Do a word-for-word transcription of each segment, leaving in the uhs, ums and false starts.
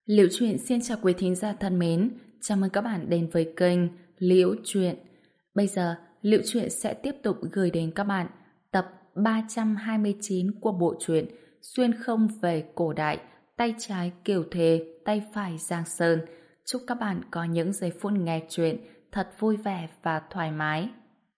Liễu Chuyện xin chào quý thính giả thân mến, chào mừng các bạn đến với kênh Liễu Chuyện. Bây giờ, Liễu Chuyện sẽ tiếp tục gửi đến các bạn tập ba trăm hai mươi chín của bộ truyện Xuyên không về cổ đại, tay trái Kiều Thề, tay phải Giang Sơn. Chúc các bạn có những giây phút nghe chuyện thật vui vẻ và thoải mái.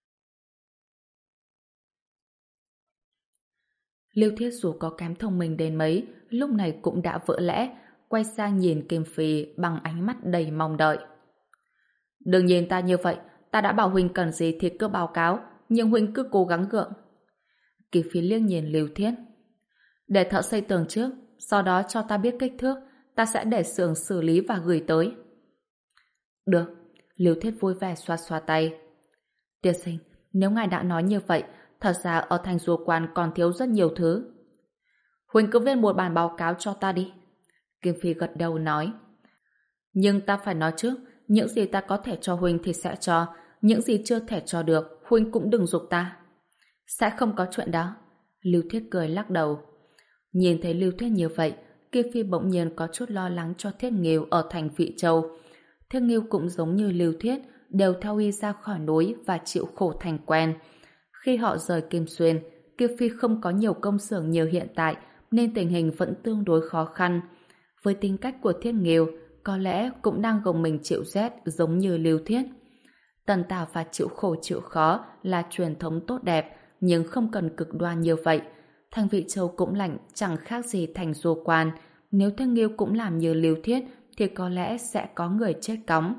Lưu Thiết dù có kém thông minh đến mấy, lúc này cũng đã vỡ lẽ, quay sang nhìn Kim Phi bằng ánh mắt đầy mong đợi. Đừng nhìn ta như vậy, ta đã bảo huynh cần gì thì cứ báo cáo, nhưng huynh cứ cố gắng gượng. Kim Phi liếc nhìn Lưu Thiết. Để thợ xây tường trước, sau đó cho ta biết kích thước, ta sẽ để xưởng xử lý và gửi tới. Được, Lưu Thiết vui vẻ xoa xoa tay. Tiên sinh, nếu ngài đã nói như vậy, thật ra ở thành du quan còn thiếu rất nhiều thứ. Huynh cứ viết một bản báo cáo cho ta đi. Kim Phi gật đầu nói. Nhưng ta phải nói trước, những gì ta có thể cho huynh thì sẽ cho, những gì chưa thể cho được, huynh cũng đừng giục ta. Sẽ không có chuyện đó. Lưu Thiết cười lắc đầu. Nhìn thấy Lưu Thiết như vậy, Kim Phi bỗng nhiên có chút lo lắng cho Thiết Nghiêu ở thành Vị Châu. Thiết Nghiêu cũng giống như Lưu Thiết, đều theo y ra khỏi núi và chịu khổ thành quen. Khi họ rời Kim Xuyên, Kim Phi không có nhiều công xưởng như hiện tại, nên tình hình vẫn tương đối khó khăn. Với tính cách của Thiết Nghiêu, có lẽ cũng đang gồng mình chịu rét giống như Lưu Thiết. Tần tảo và chịu khổ chịu khó là truyền thống tốt đẹp, nhưng không cần cực đoan như vậy. Thành Vị Châu cũng lạnh, chẳng khác gì thành Du Quan. Nếu Thiết Nghiêu cũng làm như Lưu Thiết, thì có lẽ sẽ có người chết cóng.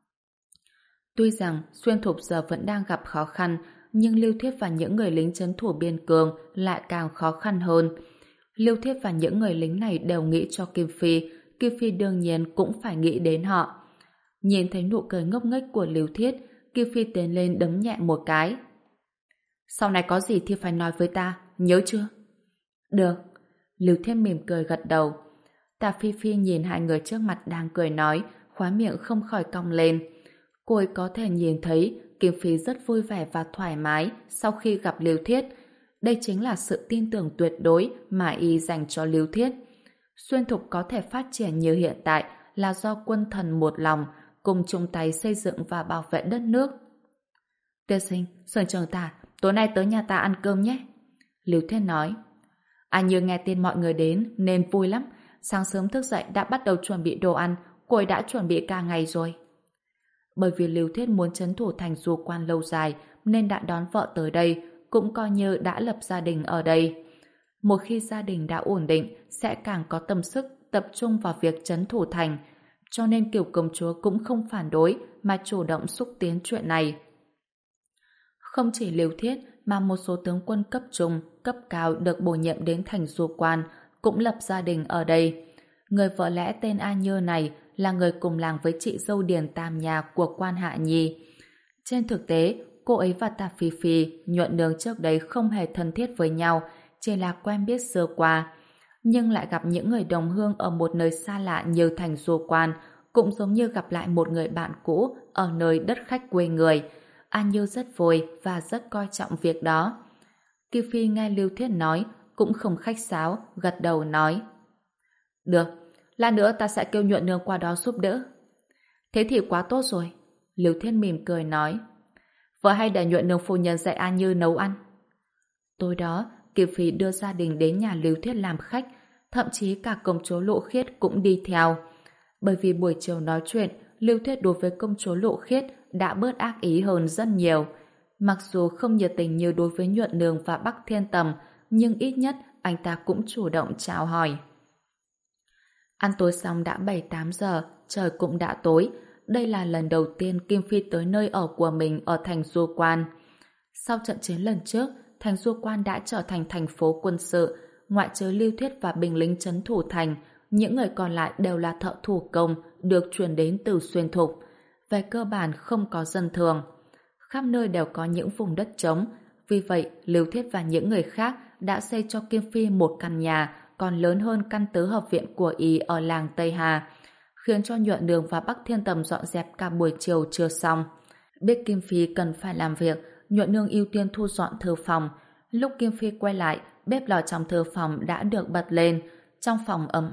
Tuy rằng Xuyên Thục giờ vẫn đang gặp khó khăn, nhưng Lưu Thiết và những người lính trấn thủ biên cương lại càng khó khăn hơn. Lưu Thiết và những người lính này đều nghĩ cho Kim Phi, Kim Phi đương nhiên cũng phải nghĩ đến họ. Nhìn thấy nụ cười ngốc nghếch của Lưu Thiết, Kim Phi tiến lên đấm nhẹ một cái. Sau này có gì thì phải nói với ta, nhớ chưa? Được. Lưu Thiết mỉm cười gật đầu. Tạ Phi Phi nhìn hai người trước mặt đang cười nói, khóe miệng không khỏi cong lên. Cô ấy có thể nhìn thấy Kim Phi rất vui vẻ và thoải mái sau khi gặp Lưu Thiết. Đây chính là sự tin tưởng tuyệt đối mà y dành cho Lưu Thiết. Xuyên Thục có thể phát triển như hiện tại là do quân thần một lòng, cùng chung tay xây dựng và bảo vệ đất nước. Tiên sinh, Sơn Trường Tả, tối nay tới nhà ta ăn cơm nhé. Lưu Thiết nói. Anh như nghe tin mọi người đến nên vui lắm. Sáng sớm thức dậy đã bắt đầu chuẩn bị đồ ăn, cô ấy đã chuẩn bị cả ngày rồi. Bởi vì Lưu Thiết muốn trấn thủ thành Du Quan lâu dài nên đã đón vợ tới đây, cũng coi như đã lập gia đình ở đây. Một khi gia đình đã ổn định, sẽ càng có tâm sức tập trung vào việc trấn thủ thành, cho nên Kiều công chúa cũng không phản đối mà chủ động xúc tiến chuyện này. Không chỉ Lưu Thiết mà một số tướng quân cấp trung, cấp cao được bổ nhiệm đến thành Du Quan cũng lập gia đình ở đây. Người vợ lẽ tên A Nhơ này là người cùng làng với chị dâu Điền Tam Nhà của Quan Hạ Nhi. Trên thực tế, cô ấy và Tạ Phi Phi, Nhuận Nương trước đấy không hề thân thiết với nhau, chỉ là quen biết sơ qua. Nhưng lại gặp những người đồng hương ở một nơi xa lạ như thành Du Quan, cũng giống như gặp lại một người bạn cũ ở nơi đất khách quê người. An Như rất vui và rất coi trọng việc đó. Kim Phi nghe Lưu Thiết nói, cũng không khách sáo, gật đầu nói. Được, lát nữa ta sẽ kêu Nhuận Nương qua đó giúp đỡ. Thế thì quá tốt rồi. Lưu Thiết mỉm cười nói. Vợ hay để Nhuận Nương phu nhân dạy An Như nấu ăn. Tối đó, Kim Phi đưa gia đình đến nhà Lưu Thiết làm khách, thậm chí cả công chúa Lộ Khiết cũng đi theo. Bởi vì buổi chiều nói chuyện, Lưu Thiết đối với công chúa Lộ Khiết đã bớt ác ý hơn rất nhiều. Mặc dù không nhiệt tình như đối với Nhuận Nương và Bắc Thiên Tầm, nhưng ít nhất anh ta cũng chủ động chào hỏi. Ăn tối xong đã bảy tám giờ, trời cũng đã tối. Đây là lần đầu tiên Kim Phi tới nơi ở của mình ở thành Du Quan. Sau trận chiến lần trước, thành Du Quan đã trở thành thành phố quân sự, ngoại trừ Lưu Thiết và binh lính trấn thủ thành, những người còn lại đều là thợ thủ công được chuyển đến từ Xuyên Thục. Về cơ bản không có dân thường. Khắp nơi đều có những vùng đất trống, vì vậy Lưu Thiết và những người khác đã xây cho Kim Phi một căn nhà còn lớn hơn căn tứ hợp viện của y ở làng Tây Hà, khiến cho Nhuận Nương và Bắc Thiên Tầm dọn dẹp cả buổi chiều chưa xong. Biết Kim Phi cần phải làm việc, Nhuận Nương ưu tiên thu dọn thư phòng. Lúc Kim Phi quay lại, bếp lò trong thư phòng đã được bật lên. Trong phòng ấm áp,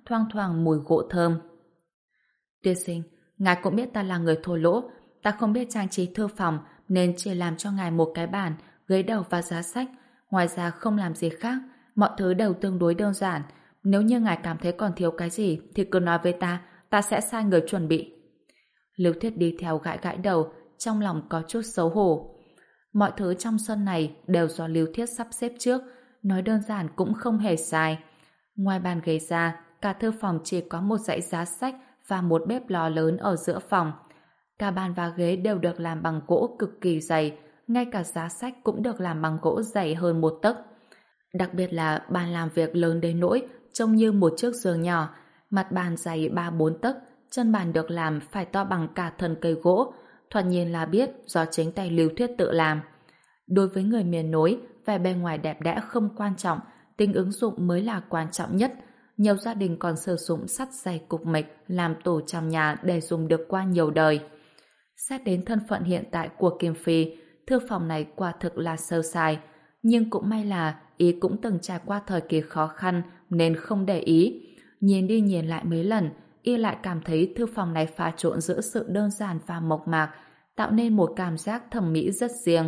thoang thoảng mùi gỗ thơm. Tiên sinh, ngài cũng biết ta là người thô lỗ, ta không biết trang trí thư phòng nên chỉ làm cho ngài một cái bàn, ghế đầu và giá sách, ngoài ra không làm gì khác, mọi thứ đều tương đối đơn giản. Nếu như ngài cảm thấy còn thiếu cái gì thì cứ nói với ta, ta sẽ sai người chuẩn bị. Lưu Thiết đi theo gãi gãi đầu, trong lòng có chút xấu hổ. Mọi thứ trong sân này đều do Lưu Thiết sắp xếp trước, nói đơn giản cũng không hề sai. Ngoài bàn ghế ra, cả thư phòng chỉ có một dãy giá sách và một bếp lò lớn ở giữa phòng. Cả bàn và ghế đều được làm bằng gỗ cực kỳ dày, ngay cả giá sách cũng được làm bằng gỗ dày hơn một tấc. Đặc biệt là bàn làm việc lớn đến nỗi trông như một chiếc giường nhỏ, mặt bàn dày ba bốn tấc, chân bàn được làm phải to bằng cả thân cây gỗ, thoạt nhìn là biết do chính tay Lưu Thiết tự làm. Đối với người miền núi, vẻ bề ngoài đẹp đẽ không quan trọng, tính ứng dụng mới là quan trọng nhất. Nhiều gia đình còn sử dụng sắt dày cục mịch làm tủ trong nhà để dùng được qua nhiều đời. Xét đến thân phận hiện tại của Kim Phi, thư phòng này quả thực là sơ sài, nhưng cũng may là ý cũng từng trải qua thời kỳ khó khăn nên không để ý. Nhìn đi nhìn lại mấy lần, y lại cảm thấy thư phòng này pha trộn giữa sự đơn giản và mộc mạc, tạo nên một cảm giác thẩm mỹ rất riêng.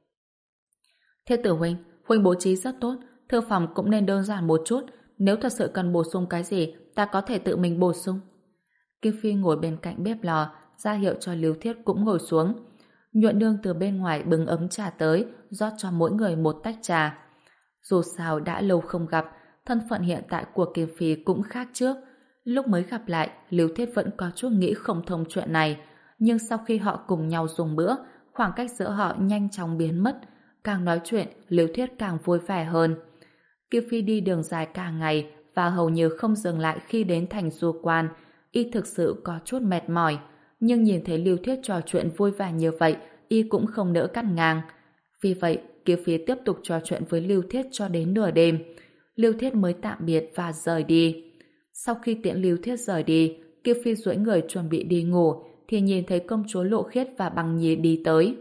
Thiết Tử huynh, huynh bố trí rất tốt, thư phòng cũng nên đơn giản một chút, nếu thật sự cần bổ sung cái gì, ta có thể tự mình bổ sung. Kim Phi ngồi bên cạnh bếp lò, ra hiệu cho Lưu Thiết cũng ngồi xuống. Nhuận nương từ bên ngoài bưng ấm trà tới, rót cho mỗi người một tách trà. Dù sao đã lâu không gặp, thân phận hiện tại của Kim Phi cũng khác trước. Lúc mới gặp lại, Lưu Thiết vẫn có chút nghĩ không thông chuyện này, nhưng sau khi họ cùng nhau dùng bữa, khoảng cách giữa họ nhanh chóng biến mất. Càng nói chuyện, Lưu Thiết càng vui vẻ hơn. Kim Phi đi đường dài cả ngày và hầu như không dừng lại khi đến thành Du Quan. Y thực sự có chút mệt mỏi, nhưng nhìn thấy Lưu Thiết trò chuyện vui vẻ như vậy, y cũng không nỡ cắt ngang. Vì vậy, Kim Phi tiếp tục trò chuyện với Lưu Thiết cho đến nửa đêm. Lưu Thiết mới tạm biệt và rời đi. Sau khi tiễn Lưu Thiết rời đi, Kim Phi duỗi người chuẩn bị đi ngủ, thì nhìn thấy công chúa Lộ Khiết và Bằng Nhi đi tới.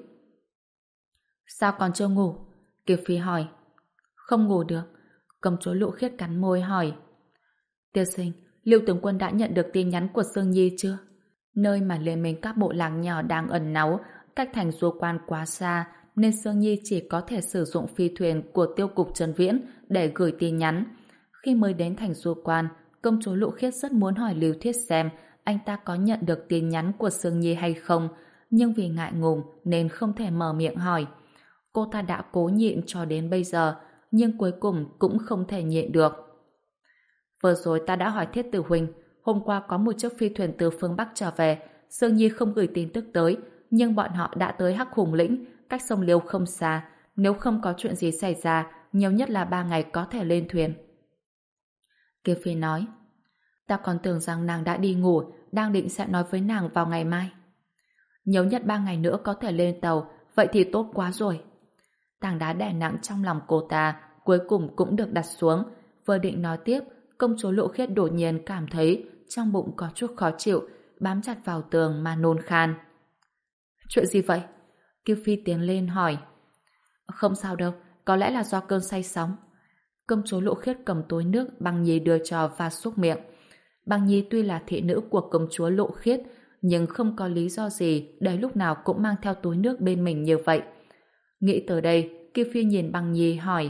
Sao còn chưa ngủ? Kim Phi hỏi. Không ngủ được. Công chúa Lộ Khiết cắn môi hỏi. Tiên sinh, Lưu tướng quân đã nhận được tin nhắn của Sương Nhi chưa? Nơi mà liên minh các bộ lạc nhỏ đang ẩn náu, cách thành Du Quan quá xa, nên Sương Nhi chỉ có thể sử dụng phi thuyền của tiêu cục Trần Viễn để gửi tin nhắn. Khi mới đến thành Du Quan, công chúa Lộ Khiết rất muốn hỏi Lưu Thiết xem anh ta có nhận được tin nhắn của Sương Nhi hay không, nhưng vì ngại ngùng nên không thể mở miệng hỏi. Cô ta đã cố nhịn cho đến bây giờ, nhưng cuối cùng cũng không thể nhịn được. Vừa rồi ta đã hỏi Thiết Tử huynh, hôm qua có một chiếc phi thuyền từ phương Bắc trở về, Sương Nhi không gửi tin tức tới, nhưng bọn họ đã tới Hắc Hùng Lĩnh, cách sông Liêu không xa, nếu không có chuyện gì xảy ra, nhiều nhất là ba ngày có thể lên thuyền. Kiều Phi nói, ta còn tưởng rằng nàng đã đi ngủ, đang định sẽ nói với nàng vào ngày mai. Nhiều nhất ba ngày nữa có thể lên tàu, vậy thì tốt quá rồi. Tảng đá đè nặng trong lòng cô ta cuối cùng cũng được đặt xuống. Vừa định nói tiếp, công chúa Lộ Khiết đột nhiên cảm thấy trong bụng có chút khó chịu, bám chặt vào tường mà nôn khan. Chuyện gì vậy? Kiều Phi tiến lên hỏi. Không sao đâu, có lẽ là do cơn say sóng. Công chúa Lộ Khiết cầm túi nước Băng Nhi đưa cho và xúc miệng. Băng Nhi tuy là thị nữ của công chúa Lộ Khiết, nhưng không có lý do gì để lúc nào cũng mang theo túi nước bên mình như vậy. Nghĩ tới đây, Kiều Phi nhìn Băng Nhi hỏi.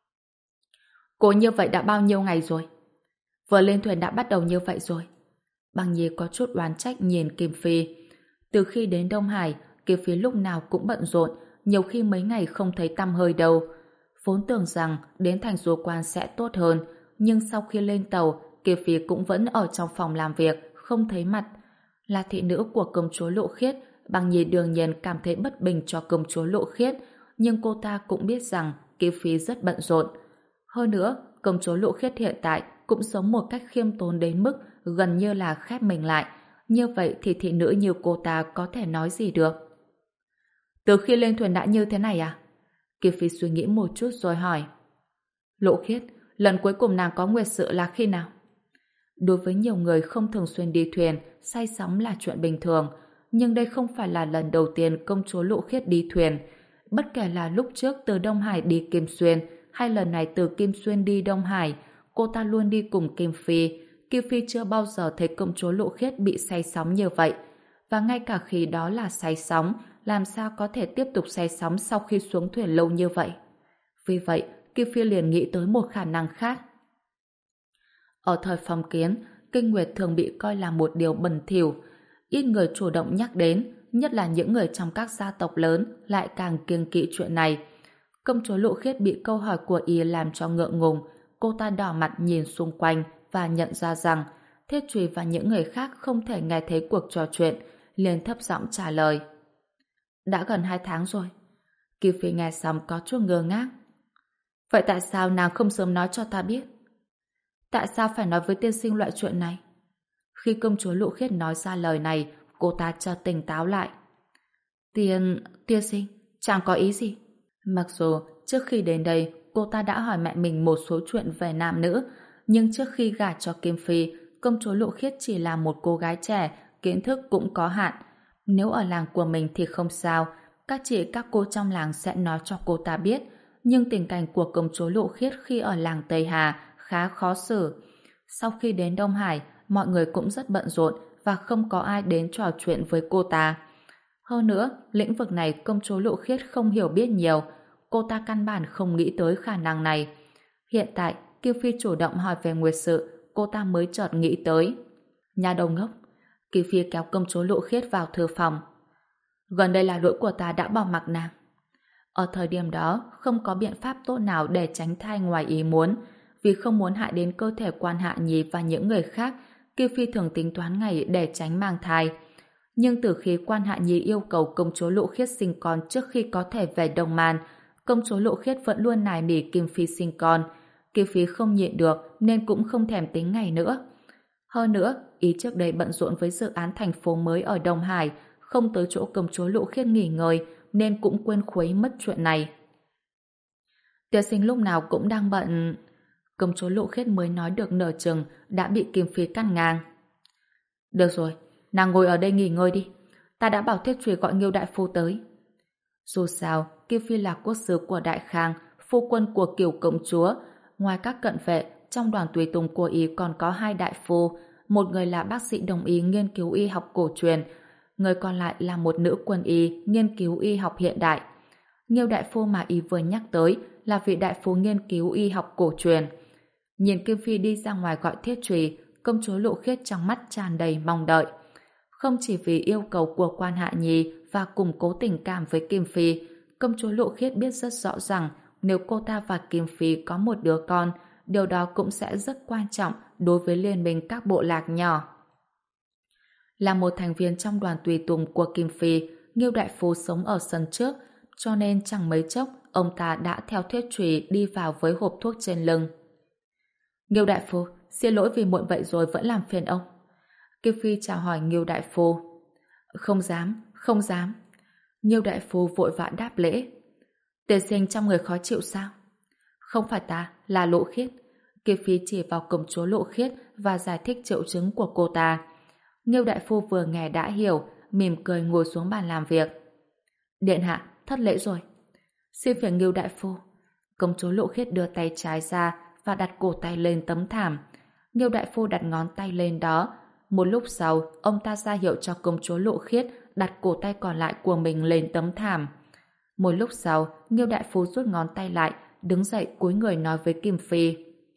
Cô như vậy đã bao nhiêu ngày rồi? Vừa lên thuyền đã bắt đầu như vậy rồi. Băng Nhi có chút oán trách nhìn Kim Phi. Từ khi đến Đông Hải, Kim Phi lúc nào cũng bận rộn, nhiều khi mấy ngày không thấy tăm hơi đâu. Vốn tưởng rằng đến thành Du Quan sẽ tốt hơn, nhưng sau khi lên tàu, Kim Phi cũng vẫn ở trong phòng làm việc, không thấy mặt. Là thị nữ của công chúa Lộ Khiết, Băng Nhi đương nhiên cảm thấy bất bình cho công chúa Lộ Khiết, nhưng cô ta cũng biết rằng Kim Phi rất bận rộn. Hơn nữa, công chúa Lộ Khiết hiện tại cũng sống một cách khiêm tốn đến mức gần như là khép mình lại. Như vậy thì thị nữ như cô ta có thể nói gì được? Từ khi lên thuyền đã như thế này à? Kim Phi suy nghĩ một chút rồi hỏi. Lộ Khiết, lần cuối cùng nàng có nguyệt sự là khi nào? Đối với nhiều người không thường xuyên đi thuyền, say sóng là chuyện bình thường, nhưng đây không phải là lần đầu tiên công chúa Lộ Khiết đi thuyền. Bất kể là lúc trước từ Đông Hải đi Kim Xuyên, hay lần này từ Kim Xuyên đi Đông Hải, cô ta luôn đi cùng Kim Phi, Kiều Phi chưa bao giờ thấy công chúa Lộ Khiết bị say sóng như vậy. Và ngay cả khi đó là say sóng, làm sao có thể tiếp tục say sóng sau khi xuống thuyền lâu như vậy? Vì vậy, Kiều Phi liền nghĩ tới một khả năng khác. Ở thời phong kiến, kinh nguyệt thường bị coi là một điều bẩn thỉu. Ít người chủ động nhắc đến, nhất là những người trong các gia tộc lớn lại càng kiêng kỵ chuyện này. Công chúa Lộ Khiết bị câu hỏi của y làm cho ngượng ngùng, cô ta đỏ mặt nhìn xung quanh và nhận ra rằng Thiết Trùy và những người khác không thể nghe thấy cuộc trò chuyện, liền thấp giọng trả lời. Đã gần hai tháng rồi. Kiều Phi nghe xong có chút ngơ ngác. Vậy tại sao nàng không sớm nói cho ta biết? Tại sao phải nói với tiên sinh loại chuyện này? Khi công chúa Lộ Khiết nói ra lời này, cô ta chợt tỉnh táo lại. Tiên... tiên sinh, chàng có ý gì? Mặc dù trước khi đến đây, cô ta đã hỏi mẹ mình một số chuyện về nam nữ, nhưng trước khi gả cho Kim Phi, công chúa Lộ Khiết chỉ là một cô gái trẻ, kiến thức cũng có hạn. Nếu ở làng của mình thì không sao, các chị các cô trong làng sẽ nói cho cô ta biết, nhưng tình cảnh của công chúa Lộ Khiết khi ở làng Tây Hà khá khó xử. Sau khi đến Đông Hải, mọi người cũng rất bận rộn và không có ai đến trò chuyện với cô ta. Hơn nữa, lĩnh vực này công chúa Lộ Khiết không hiểu biết nhiều, cô ta căn bản không nghĩ tới khả năng này. Hiện tại, Kiều Phi chủ động hỏi về nguyệt sự, cô ta mới chợt nghĩ tới. Nhà đầu ngốc, Kiều Phi kéo công chúa Lộ Khiết vào thư phòng. Gần đây là lỗi của ta đã bỏ mặc nàng. Ở thời điểm đó, không có biện pháp tốt nào để tránh thai ngoài ý muốn. Vì không muốn hại đến cơ thể Quan Hạ Nhi và những người khác, Kiều Phi thường tính toán ngày để tránh mang thai. Nhưng từ khi Quan Hạ Nhi yêu cầu công chúa Lộ Khiết sinh con trước khi có thể về Đông Man, công chúa Lộ Khiết vẫn luôn nài nỉ Kim Phi sinh con. Kiều Phi không nhịn được nên cũng không thèm tính ngày nữa. Hơn nữa, ý trước đây bận rộn với dự án thành phố mới ở Đông Hải, không tới chỗ công chúa Lộ Khiết nghỉ ngơi nên cũng quên khuấy mất chuyện này. Tiên sinh lúc nào cũng đang bận. Công chúa Lộ Khiết mới nói được nửa chừng đã bị Kim Phi cắt ngang. Được rồi, nàng ngồi ở đây nghỉ ngơi đi. Ta đã bảo Thiết Trùy gọi Nghiêu đại phu tới. Dù sao, Kim Phi là quốc sứ của Đại Khang, phu quân của Kiều công chúa. Ngoài các cận vệ, trong đoàn tùy tùng của ý còn có hai đại phu. Một người là bác sĩ đồng ý nghiên cứu y học cổ truyền, người còn lại là một nữ quân y nghiên cứu y học hiện đại. Nghiêu đại phu mà y vừa nhắc tới là vị đại phu nghiên cứu y học cổ truyền. Nhìn Kim Phi đi ra ngoài gọi Thiết Trùy, công chúa Lộ Khiết trong mắt tràn đầy mong đợi. Không chỉ vì yêu cầu của Quan Hạ Nhi và củng cố tình cảm với Kim Phi, công chúa Lộ Khiết biết rất rõ rằng nếu cô ta và Kim Phi có một đứa con, điều đó cũng sẽ rất quan trọng đối với liên minh các bộ lạc nhỏ. Là một thành viên trong đoàn tùy tùng của Kim Phi, Nghiêu đại phu sống ở sân trước, cho nên chẳng mấy chốc ông ta đã theo Thiết Trùy đi vào với hộp thuốc trên lưng. Nghiêu đại phu, xin lỗi vì muộn vậy rồi vẫn làm phiền ông. Kim Phi chào hỏi Nghiêu đại phu. Không dám, không dám. Nghiêu đại phu vội vã đáp lễ. Tiên sinh trong người khó chịu sao? Không phải ta, là Lộ Khiết. Kim Phi chỉ vào công chúa Lộ Khiết và giải thích triệu chứng của cô ta. Nghiêu đại phu vừa nghe đã hiểu, mỉm cười ngồi xuống bàn làm việc. Điện hạ, thất lễ rồi. Xin phiền Nghiêu đại phu. Công chúa Lộ Khiết đưa tay trái ra và đặt cổ tay lên tấm thảm. Nghiêu đại phu đặt ngón tay lên đó. Một lúc sau, ông ta ra hiệu cho công chúa Lộ Khiết đặt cổ tay còn lại của mình lên tấm thảm. Một lúc sau, Nghiêu đại phu rút ngón tay lại, đứng dậy cúi người nói với Kim Phi.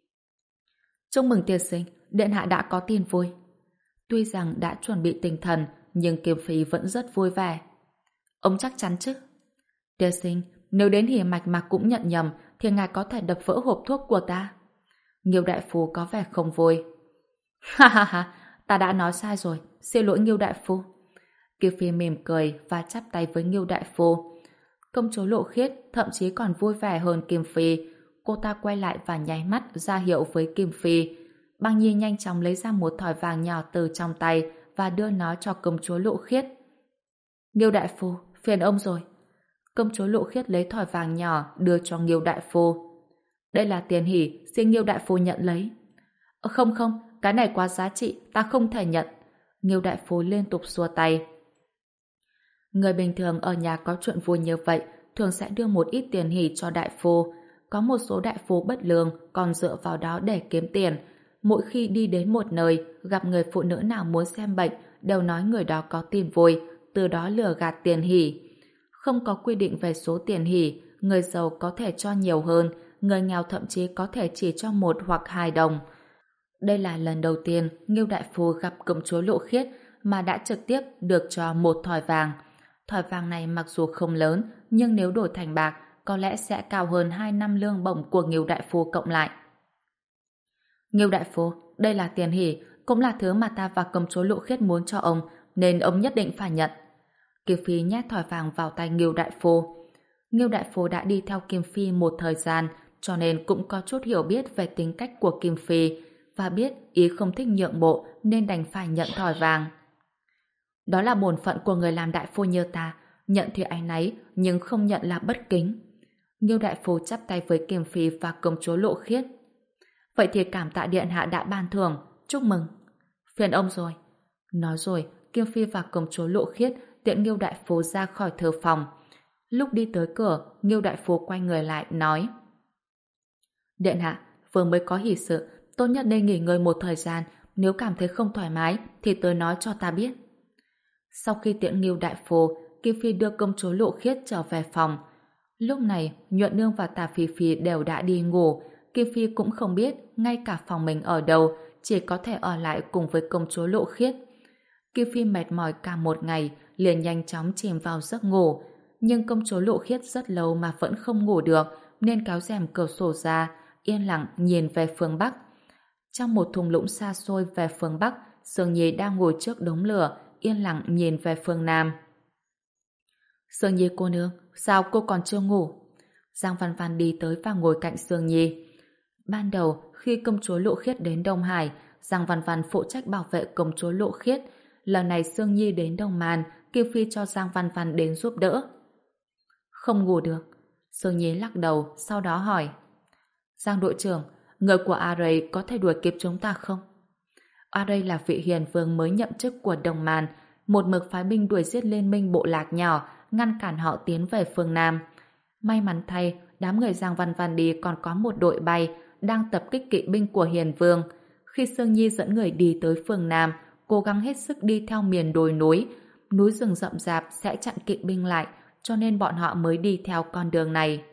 Chúc mừng tiên sinh, điện hạ đã có tin vui. Tuy rằng đã chuẩn bị tinh thần, nhưng Kim Phi vẫn rất vui vẻ. Ông chắc chắn chứ? Tiên sinh, nếu đến hỉ mạch mà cũng nhận nhầm, thì ngài có thể đập vỡ hộp thuốc của ta. Nghiêu đại phu có vẻ không vui. Ha ha ha, ta đã nói sai rồi, xin lỗi Nghiêu đại phu. Kim Phi mỉm cười và chắp tay với Nghiêu đại phu. Công chúa Lộ Khiết thậm chí còn vui vẻ hơn Kim Phi. Cô ta quay lại và nháy mắt ra hiệu với Kim Phi. Băng Nhi nhanh chóng lấy ra một thỏi vàng nhỏ từ trong tay và đưa nó cho công chúa Lộ Khiết. Nghiêu đại phu, phiền ông rồi. Công chúa Lộ Khiết lấy thỏi vàng nhỏ đưa cho Nghiêu đại phu. Đây là tiền hỉ, xin Nghiêu đại phu nhận lấy. Không không, cái này quá giá trị, ta không thể nhận. Nghiêu đại phu liên tục xua tay. Người bình thường ở nhà có chuyện vui như vậy thường sẽ đưa một ít tiền hỉ cho đại phu. Có một số đại phu bất lương còn dựa vào đó để kiếm tiền. mỗi khi đi đến một nơi, gặp người phụ nữ nào muốn xem bệnh, đều nói người đó có tin vui, từ đó lừa gạt tiền hỉ. Không có quy định về số tiền hỉ, người giàu có thể cho nhiều hơn, người nghèo thậm chí có thể chỉ cho một hoặc hai đồng. Đây là lần đầu tiên Ngưu Đại Phu gặp công chúa Lộ Khiết mà đã trực tiếp được cho một thỏi vàng. Thỏi vàng này mặc dù không lớn, nhưng nếu đổi thành bạc, có lẽ sẽ cao hơn hai năm lương bổng của Ngưu Đại Phu cộng lại. Ngưu Đại Phu, đây là tiền hỉ, cũng là thứ mà ta và công chúa Lộ Khiết muốn cho ông, nên ông nhất định phải nhận. Kim Phi nhét thỏi vàng vào tay Ngưu Đại Phu. Ngưu Đại Phu đã đi theo Kim Phi một thời gian, cho nên cũng có chút hiểu biết về tính cách của Kim Phi, và biết ý không thích nhượng bộ nên đành phải nhận thỏi vàng. Đó là bổn phận của người làm đại phu như ta, nhận thì áy náy, nhưng không nhận là bất kính. Ngưu Đại Phu chắp tay với Kim Phi và công chúa Lộ Khiết. Vậy thì cảm tạ điện hạ đã ban thưởng, chúc mừng. Phiền ông rồi. Nói rồi, Kim Phi và công chúa Lộ Khiết tiễn Ngưu Đại Phu ra khỏi thư phòng. Lúc đi tới cửa, Ngưu Đại Phu quay người lại, nói: Điện hạ, vừa mới có hỷ sự, tốt nhất nên nghỉ ngơi một thời gian, nếu cảm thấy không thoải mái thì tới nói cho ta biết. Sau khi tiễn Ngưu Đại Phu, Kim Phi đưa công chúa Lộ Khiết trở về phòng. Lúc này, Nhuận Nương và Tả Phi Phi đều đã đi ngủ. Kim Phi cũng không biết ngay cả phòng mình ở đâu, chỉ có thể ở lại cùng với công chúa Lộ Khiết. Kim Phi mệt mỏi cả một ngày, liền nhanh chóng chìm vào giấc ngủ. Nhưng công chúa Lộ Khiết rất lâu mà vẫn không ngủ được, nên kéo rèm cửa sổ ra, yên lặng nhìn về phương Bắc. Trong một thung lũng xa xôi về phương Bắc, Sương Nhi đang ngồi trước đống lửa, yên lặng nhìn về phương Nam. Sương Nhi cô nương, sao cô còn chưa ngủ? Giang Văn Văn đi tới và ngồi cạnh Sương Nhi. Ban đầu, khi công chúa Lộ Khiết đến Đông Hải, Giang Văn Văn phụ trách bảo vệ công chúa Lộ Khiết. Lần này Sương Nhi đến Đông Man, Kim Phi cho Giang Văn Văn đến giúp đỡ. Không ngủ được. Sương Nhi lắc đầu, sau đó hỏi: Giang đội trưởng, người của Aray có thể đuổi kịp chúng ta không? Aray là vị hiền vương mới nhậm chức của Đông Man, một mực phái binh đuổi giết liên minh bộ lạc nhỏ, ngăn cản họ tiến về phương Nam. May mắn thay, đám người Giang Văn Văn đi còn có một đội bay đang tập kích kỵ binh của hiền vương. Khi Sương Nhi dẫn người đi tới phương Nam, cố gắng hết sức đi theo miền đồi núi, núi rừng rậm rạp sẽ chặn kỵ binh lại, cho nên bọn họ mới đi theo con đường này.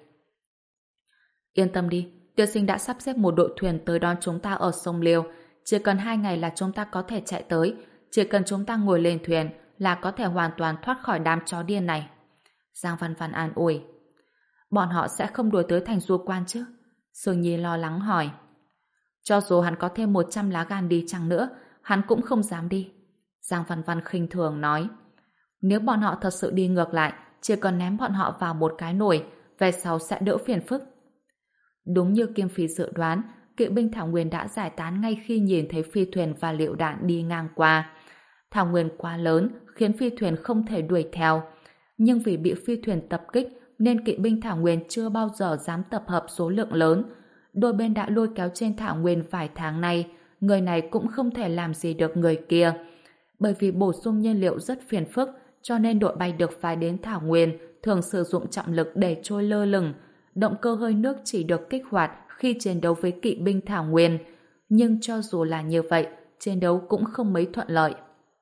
Yên tâm đi, tiên sinh đã sắp xếp một đội thuyền tới đón chúng ta ở sông Liêu. Chỉ cần hai ngày là chúng ta có thể chạy tới. Chỉ cần chúng ta ngồi lên thuyền là có thể hoàn toàn thoát khỏi đám chó điên này. Giang Văn Văn an ủi. Bọn họ sẽ không đuổi tới thành Du Quan chứ? Sương Nhi lo lắng hỏi. Cho dù hắn có thêm một trăm lá gan đi chăng nữa, hắn cũng không dám đi. Giang Văn Văn khinh thường nói. Nếu bọn họ thật sự đi ngược lại, chỉ cần ném bọn họ vào một cái nồi, về sau sẽ đỡ phiền phức. Đúng như Kim Phi dự đoán, kỵ binh Thảo Nguyên đã giải tán ngay khi nhìn thấy phi thuyền và liệu đạn đi ngang qua. Thảo Nguyên quá lớn khiến phi thuyền không thể đuổi theo. Nhưng vì bị phi thuyền tập kích nên kỵ binh Thảo Nguyên chưa bao giờ dám tập hợp số lượng lớn. Đôi bên đã lôi kéo trên Thảo Nguyên vài tháng nay, người này cũng không thể làm gì được người kia. Bởi vì bổ sung nhiên liệu rất phiền phức, cho nên đội bay được phái đến Thảo Nguyên thường sử dụng trọng lực để trôi lơ lửng. Động cơ hơi nước chỉ được kích hoạt khi chiến đấu với kỵ binh Thảo Nguyên. Nhưng cho dù là như vậy, chiến đấu cũng không mấy thuận lợi.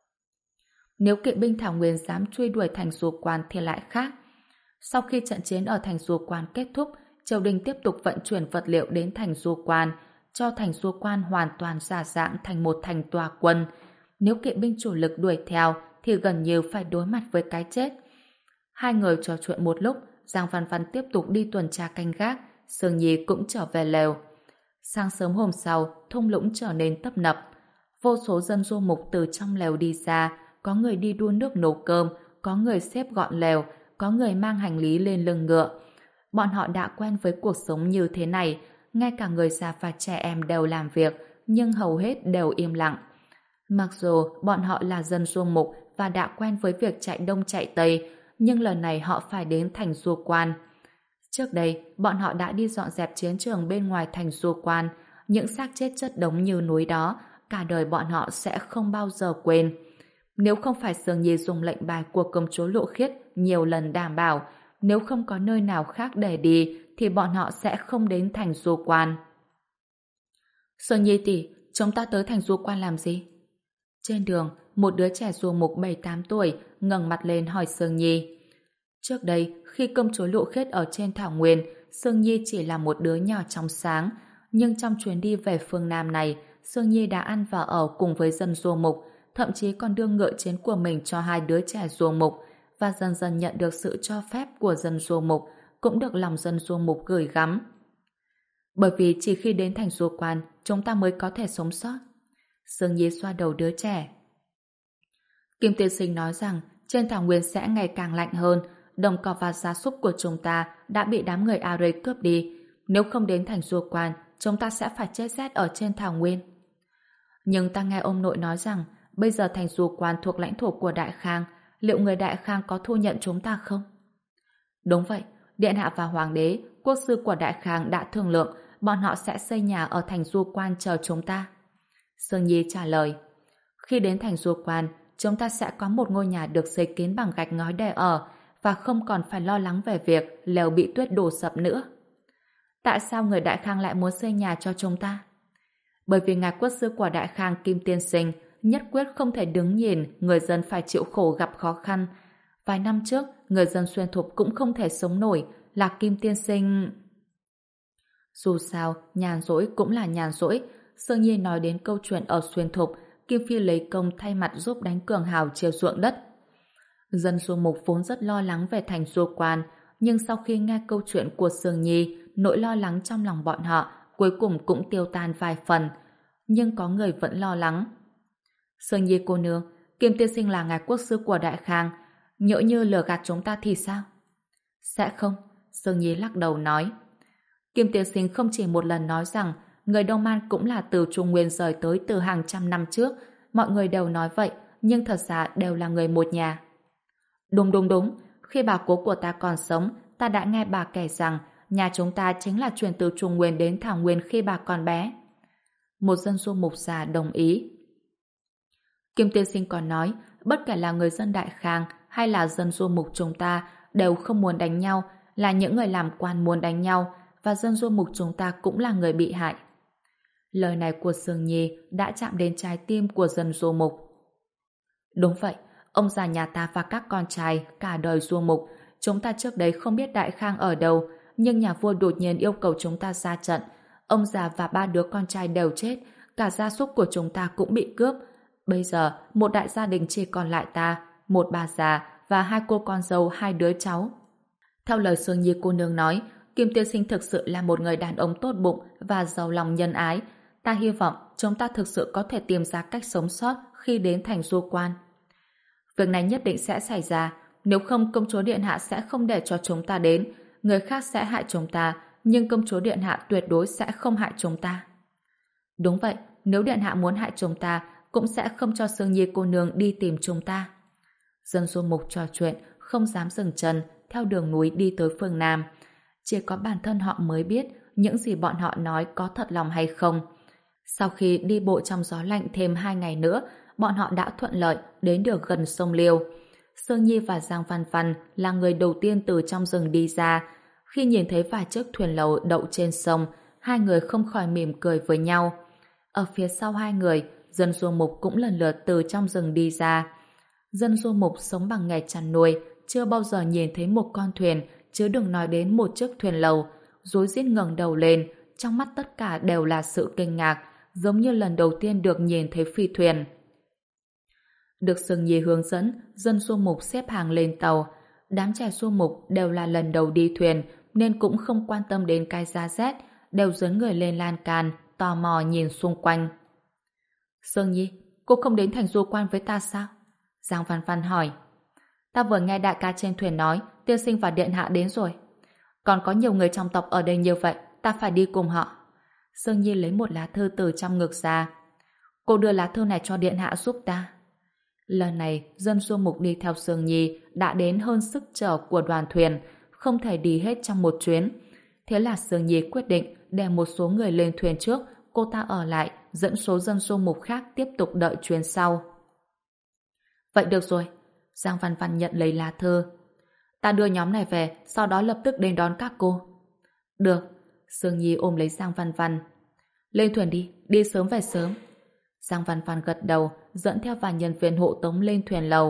Nếu kỵ binh Thảo Nguyên dám truy đuổi thành Du Quan thì lại khác. Sau khi trận chiến ở thành Du Quan kết thúc, triều đình tiếp tục vận chuyển vật liệu đến thành Du Quan, cho thành Du Quan hoàn toàn giả dạng thành một thành tòa quân. Nếu kỵ binh chủ lực đuổi theo thì gần như phải đối mặt với cái chết. Hai người trò chuyện một lúc, Giang Văn Văn tiếp tục đi tuần tra canh gác, Sương Nhi cũng trở về lều. Sáng sớm hôm sau, thung lũng trở nên tấp nập. Vô số dân du mục từ trong lều đi ra, có người đi đun nước nấu cơm, có người xếp gọn lều, có người mang hành lý lên lưng ngựa. Bọn họ đã quen với cuộc sống như thế này, ngay cả người già và trẻ em đều làm việc, nhưng hầu hết đều im lặng. Mặc dù bọn họ là dân du mục và đã quen với việc chạy đông chạy tây, nhưng lần này họ phải đến thành Du Quan. Trước đây, bọn họ đã đi dọn dẹp chiến trường bên ngoài thành Du Quan, những xác chết chất đống như núi đó, cả đời bọn họ sẽ không bao giờ quên. Nếu không phải Sương Nhi dùng lệnh bài của công chúa Lộ Khiết nhiều lần đảm bảo, nếu không có nơi nào khác để đi, thì bọn họ sẽ không đến thành Du Quan. Sương Nhi tỷ, chúng ta tới thành du quan làm gì? Trên đường, một đứa trẻ du mục bảy tám tuổi ngẩng mặt lên hỏi Sương Nhi. Trước đây, khi công chúa Lộ Khiết ở trên thảo nguyên, Sương Nhi chỉ là một đứa nhỏ trong sáng, nhưng trong chuyến đi về phương Nam này, Sương Nhi đã ăn và ở cùng với dân du mục, thậm chí còn đưa ngựa chiến của mình cho hai đứa trẻ du mục, và dần dần nhận được sự cho phép của dân du mục, cũng được lòng dân du mục gửi gắm. Bởi vì chỉ khi đến thành du quan, chúng ta mới có thể sống sót. Sương Nhi xoa đầu đứa trẻ. Kim tiên sinh nói rằng trên thảo nguyên sẽ ngày càng lạnh hơn, đồng cỏ và gia súc của chúng ta đã bị đám người Are cướp đi. Nếu không đến thành du quan, chúng ta sẽ phải chết rét ở trên thảo nguyên. Nhưng ta nghe ông nội nói rằng bây giờ thành du quan thuộc lãnh thổ của Đại Khang, liệu người Đại Khang có thu nhận chúng ta không? Đúng vậy, Điện Hạ và Hoàng đế, quốc sư của Đại Khang đã thương lượng bọn họ sẽ xây nhà ở thành du quan chờ chúng ta. Sương Nhi trả lời. Khi đến thành du quan, chúng ta sẽ có một ngôi nhà được xây kín bằng gạch ngói để ở và không còn phải lo lắng về việc lều bị tuyết đổ sập nữa. Tại sao người Đại Khang lại muốn xây nhà cho chúng ta? Bởi vì ngài quốc sư của Đại Khang Kim Tiên Sinh nhất quyết không thể đứng nhìn người dân phải chịu khổ gặp khó khăn. Vài năm trước, người dân Xuyên Thục cũng không thể sống nổi, là Kim Tiên Sinh... Dù sao, nhàn rỗi cũng là nhàn rỗi. Sương Nhi nói đến câu chuyện ở Xuyên Thục, Kim Phi lấy công thay mặt giúp đánh cường hào chiều ruộng đất. Dân du mục vốn rất lo lắng về thành du quan, nhưng sau khi nghe câu chuyện của Sương Nhi, nỗi lo lắng trong lòng bọn họ cuối cùng cũng tiêu tan vài phần. Nhưng có người vẫn lo lắng. Sương Nhi cô nương, Kim Tiên Sinh là ngài quốc sư của Đại Khang, nhỡ như lừa gạt chúng ta thì sao? Sẽ không, Sương Nhi lắc đầu nói. Kim Tiên Sinh không chỉ một lần nói rằng người Đông Man cũng là từ Trung Nguyên rời tới từ hàng trăm năm trước, mọi người đều nói vậy, nhưng thật ra đều là người một nhà. Đúng đúng đúng, khi bà cố của ta còn sống, ta đã nghe bà kể rằng nhà chúng ta chính là truyền từ Trung Nguyên đến Thảo Nguyên khi bà còn bé. Một dân du mục già đồng ý. Kim Tiên Sinh còn nói, bất kể là người dân Đại Khang hay là dân du mục chúng ta đều không muốn đánh nhau, là những người làm quan muốn đánh nhau, và dân du mục chúng ta cũng là người bị hại. Lời này của Sương Nhi đã chạm đến trái tim của dân du mục. Đúng vậy, ông già nhà ta và các con trai cả đời du mục, chúng ta trước đấy không biết Đại Khang ở đâu, nhưng nhà vua đột nhiên yêu cầu chúng ta ra trận. Ông già và ba đứa con trai đều chết, cả gia súc của chúng ta cũng bị cướp. Bây giờ, một đại gia đình chỉ còn lại ta, một bà già và hai cô con dâu, hai đứa cháu. Theo lời Sương Nhi cô nương nói, Kim Tiên Sinh thực sự là một người đàn ông tốt bụng và giàu lòng nhân ái. Ta hy vọng chúng ta thực sự có thể tìm ra cách sống sót khi đến thành du quan. Việc này nhất định sẽ xảy ra, nếu không công chúa Điện Hạ sẽ không để cho chúng ta đến. Người khác sẽ hại chúng ta, nhưng công chúa Điện Hạ tuyệt đối sẽ không hại chúng ta. Đúng vậy, nếu Điện Hạ muốn hại chúng ta, cũng sẽ không cho Sương Nhi cô nương đi tìm chúng ta. Dân du mục trò chuyện, không dám dừng chân, theo đường núi đi tới phương Nam. Chỉ có bản thân họ mới biết những gì bọn họ nói có thật lòng hay không. Sau khi đi bộ trong gió lạnh thêm hai ngày nữa, bọn họ đã thuận lợi đến được gần sông Liêu. Sương Nhi và Giang Văn Văn là người đầu tiên từ trong rừng đi ra. Khi nhìn thấy vài chiếc thuyền lầu đậu trên sông, hai người không khỏi mỉm cười với nhau. Ở phía sau hai người, dân du mục cũng lần lượt từ trong rừng đi ra. Dân du mục sống bằng nghề chăn nuôi, chưa bao giờ nhìn thấy một con thuyền, chứ đừng nói đến một chiếc thuyền lầu. Rối rít ngẩng đầu lên, trong mắt tất cả đều là sự kinh ngạc, giống như lần đầu tiên được nhìn thấy phi thuyền. Được Sương Nhi hướng dẫn, dân du mục xếp hàng lên tàu. Đám trẻ du mục đều là lần đầu đi thuyền, nên cũng không quan tâm đến cái giá rét, đều dấn người lên lan can, tò mò nhìn xung quanh. Sương Nhi, cô không đến thành du quan với ta sao? Giang Văn Văn hỏi. Ta vừa nghe đại ca trên thuyền nói, tiên sinh và điện hạ đến rồi. Còn có nhiều người trong tộc ở đây như vậy, ta phải đi cùng họ. Sương Nhi lấy một lá thư từ trong ngực ra. Cô đưa lá thư này cho điện hạ giúp ta. Lần này, dân du mục đi theo Sương Nhi đã đến hơn sức chở của đoàn thuyền, không thể đi hết trong một chuyến. Thế là Sương Nhi quyết định để một số người lên thuyền trước, cô ta ở lại, dẫn số dân du mục khác tiếp tục đợi chuyến sau. Vậy được rồi. Giang Văn Văn nhận lấy lá thư. Ta đưa nhóm này về, sau đó lập tức đến đón các cô. Được. Sương Nhi ôm lấy Giang Văn Văn. Lên thuyền đi, đi sớm về sớm. Giang Văn Văn gật đầu, dẫn theo vài nhân viên hộ tống lên thuyền lầu.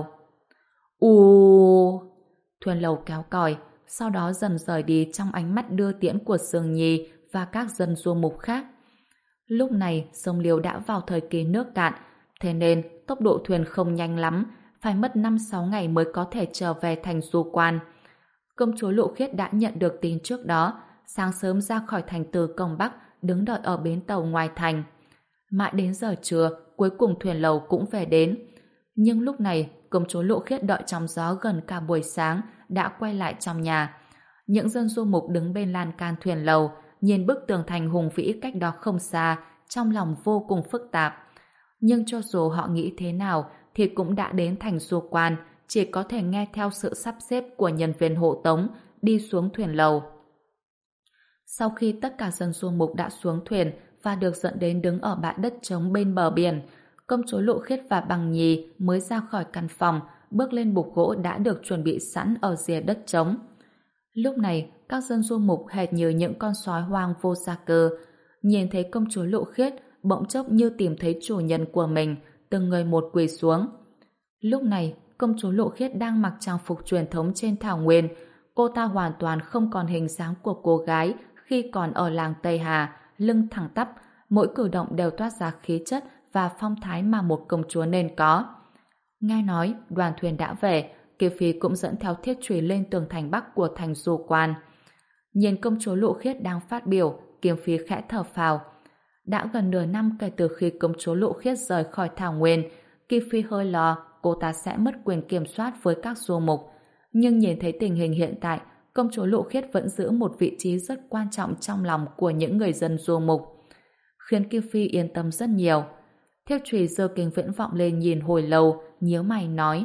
U Thuyền lầu kéo còi, sau đó dần rời đi trong ánh mắt đưa tiễn của Sương Nhi và các dân du mục khác. Lúc này, sông Liêu đã vào thời kỳ nước cạn, thế nên tốc độ thuyền không nhanh lắm, phải mất năm sáu ngày mới có thể trở về thành Du Quan. Công chúa Lộ Khiết đã nhận được tin trước đó, sáng sớm ra khỏi thành từ Công Bắc, đứng đợi ở bến tàu ngoài thành. Mãi đến giờ trưa, cuối cùng thuyền lầu cũng về đến. Nhưng lúc này, công chúa Lộ Khiết đợi trong gió gần cả buổi sáng, đã quay lại trong nhà. Những dân du mục đứng bên lan can thuyền lầu, nhìn bức tường thành hùng vĩ cách đó không xa, trong lòng vô cùng phức tạp. Nhưng cho dù họ nghĩ thế nào, thì cũng đã đến thành Du Quan, chỉ có thể nghe theo sự sắp xếp của nhân viên hộ tống, đi xuống thuyền lầu. Sau khi tất cả dân du mục đã xuống thuyền và được dẫn đến đứng ở bãi đất trống bên bờ biển, công chúa Lộ Khiết và Bằng Nhì mới ra khỏi căn phòng, bước lên bục gỗ đã được chuẩn bị sẵn ở rìa đất trống. Lúc này, các dân du mục hệt như những con sói hoang vô gia cơ. Nhìn thấy công chúa Lộ Khiết, bỗng chốc như tìm thấy chủ nhân của mình, từng người một quỳ xuống. Lúc này, công chúa Lộ Khiết đang mặc trang phục truyền thống trên thảo nguyên. Cô ta hoàn toàn không còn hình dáng của cô gái khi còn ở làng Tây Hà, lưng thẳng tắp, mỗi cử động đều toát ra khí chất và phong thái mà một công chúa nên có. Nghe nói, đoàn thuyền đã về, Kiều Phi cũng dẫn theo thiết chùy lên tường thành bắc của thành Du Quan. Nhìn công chúa Lộ Khiết đang phát biểu, Kiều Phi khẽ thở phào. Đã gần nửa năm kể từ khi công chúa Lộ Khiết rời khỏi thảo nguyên, Kiều Phi hơi lo cô ta sẽ mất quyền kiểm soát với các du mục. Nhưng nhìn thấy tình hình hiện tại, công chúa Lộ Khiết vẫn giữ một vị trí rất quan trọng trong lòng của những người dân du mục, khiến Kiều Phi yên tâm rất nhiều. Thiết chùy giơ kính viễn vọng lên nhìn hồi lâu, nhíu mày nói: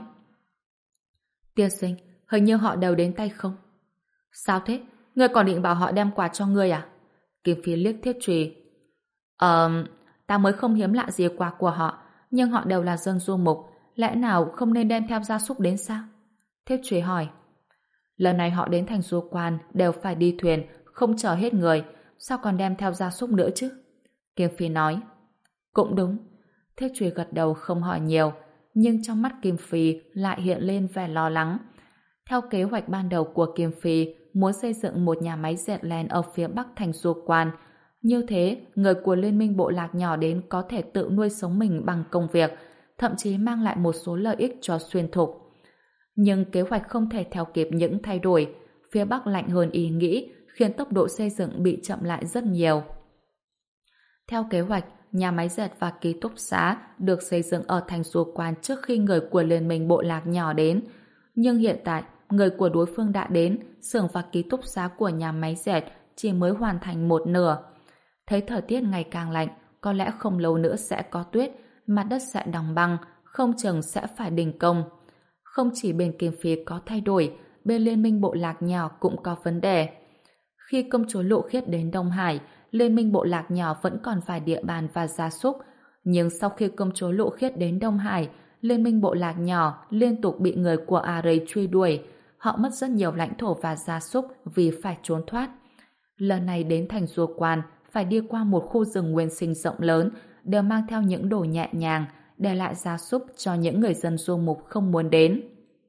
Tiên sinh, hình như họ đều đến tay không? Sao thế? Ngươi còn định bảo họ đem quà cho ngươi à? Kiều Phi liếc thiết chùy. Ờ, ta mới không hiếm lạ gì quà của họ, nhưng họ đều là dân du mục, lẽ nào không nên đem theo gia súc đến sao? Thiết chùy hỏi. Lần này họ đến thành Du Quan đều phải đi thuyền, không chở hết người, sao còn đem theo gia súc nữa chứ? Kiều Phi nói. Cũng đúng. Thiết chùy gật đầu không hỏi nhiều, nhưng trong mắt Kim Phi lại hiện lên vẻ lo lắng. Theo kế hoạch ban đầu của Kim Phi, muốn xây dựng một nhà máy dệt len ở phía bắc thành Du Quan. Như thế, người của Liên minh bộ lạc nhỏ đến có thể tự nuôi sống mình bằng công việc, thậm chí mang lại một số lợi ích cho xuyên thục. Nhưng kế hoạch không thể theo kịp những thay đổi, phía bắc lạnh hơn ý nghĩ, khiến tốc độ xây dựng bị chậm lại rất nhiều. Theo kế hoạch, nhà máy dệt và ký túc xá được xây dựng ở thành Du Quan trước khi người của Liên minh bộ lạc nhỏ đến. Nhưng hiện tại, người của đối phương đã đến, xưởng và ký túc xá của nhà máy dệt chỉ mới hoàn thành một nửa. Thấy thời tiết ngày càng lạnh, có lẽ không lâu nữa sẽ có tuyết, mặt đất sẽ đóng băng, không chừng sẽ phải đình công. Không chỉ bên Kim Phi có thay đổi, bên Liên minh bộ lạc nhỏ cũng có vấn đề. Khi công chúa Lộ Khiết đến Đông Hải, Liên minh bộ lạc nhỏ vẫn còn vài địa bàn và gia súc, nhưng sau khi công chúa Lộ Khiết đến Đông Hải, Liên minh bộ lạc nhỏ liên tục bị người của A Rây truy đuổi, họ mất rất nhiều lãnh thổ và gia súc vì phải trốn thoát. Lần này đến thành Du Quan, phải đi qua một khu rừng nguyên sinh rộng lớn, đều mang theo những đồ nhẹ nhàng, để lại gia súc cho những người dân du mục không muốn đến.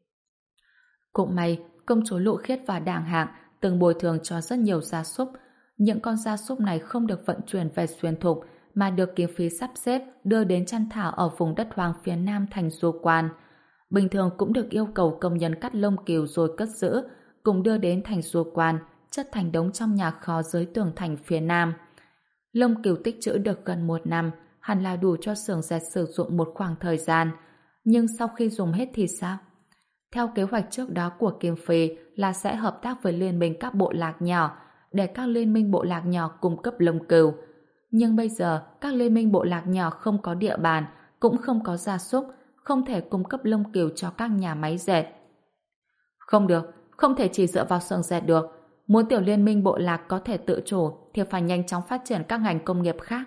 Cũng may, công chúa Lộ Khiết và Đàng Hạng từng bồi thường cho rất nhiều gia súc. Những con gia súc này không được vận chuyển về xuyên thục, mà được Kim Phi sắp xếp đưa đến chăn thả ở vùng đất hoang phía nam thành Du Quan. Bình thường cũng được yêu cầu công nhân cắt lông cừu rồi cất giữ, cùng đưa đến thành Du Quan, chất thành đống trong nhà kho dưới tường thành phía nam. Lông cừu tích trữ được gần một năm, hẳn là đủ cho xưởng dệt sử dụng một khoảng thời gian. Nhưng sau khi dùng hết thì sao? Theo kế hoạch trước đó của Kim Phi là sẽ hợp tác với liên minh các bộ lạc nhỏ, để các liên minh bộ lạc nhỏ cung cấp lông cừu. Nhưng bây giờ, các liên minh bộ lạc nhỏ không có địa bàn, cũng không có gia súc, không thể cung cấp lông cừu cho các nhà máy dệt. Không được, không thể chỉ dựa vào xưởng dệt được. Muốn tiểu liên minh bộ lạc có thể tự chủ thì phải nhanh chóng phát triển các ngành công nghiệp khác.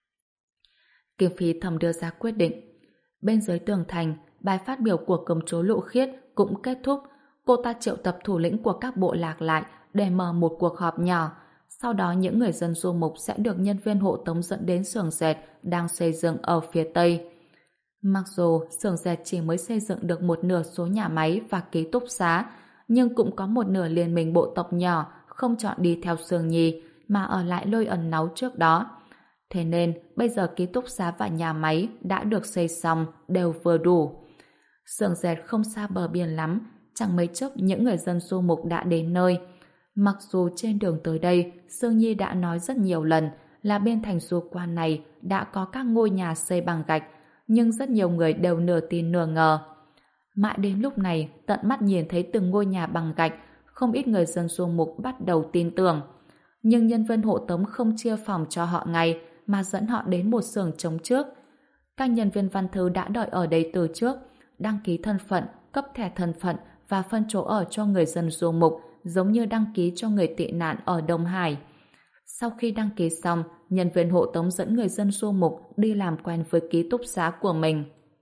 Kim Phi thầm đưa ra quyết định. Bên dưới tường thành, bài phát biểu của công chúa Lộ Khiết cũng kết thúc. Cô ta triệu tập thủ lĩnh của các bộ lạc lại để mở một cuộc họp nhỏ. sau đó những người dân du mục sẽ được nhân viên hộ tống dẫn đến xưởng dệt đang xây dựng ở phía Tây. Mặc dù xưởng dệt chỉ mới xây dựng được một nửa số nhà máy và ký túc xá, nhưng cũng có một nửa liên minh bộ tộc nhỏ không chọn đi theo Sương Nhi mà ở lại Lôi Ẩn Náu trước đó. Thế nên bây giờ ký túc xá và nhà máy đã được xây xong đều vừa đủ. Xưởng dệt không xa bờ biển lắm, chẳng mấy chốc những người dân du mục đã đến nơi. Mặc dù trên đường tới đây, Sương Nhi đã nói rất nhiều lần là bên thành du quan này đã có các ngôi nhà xây bằng gạch, nhưng rất nhiều người đều nửa tin nửa ngờ. Mãi đến lúc này, tận mắt nhìn thấy từng ngôi nhà bằng gạch, không ít người dân du mục bắt đầu tin tưởng. Nhưng nhân viên hộ tống không chia phòng cho họ ngay, mà dẫn họ đến một xưởng trống trước. Các nhân viên văn thư đã đợi ở đây từ trước, đăng ký thân phận, cấp thẻ thân phận và phân chỗ ở cho người dân du mục, giống như đăng ký cho người tị nạn ở Đông Hải. Sau khi đăng ký xong, nhân viên hộ tống dẫn người dân du mục đi làm quen với ký túc xá của mình.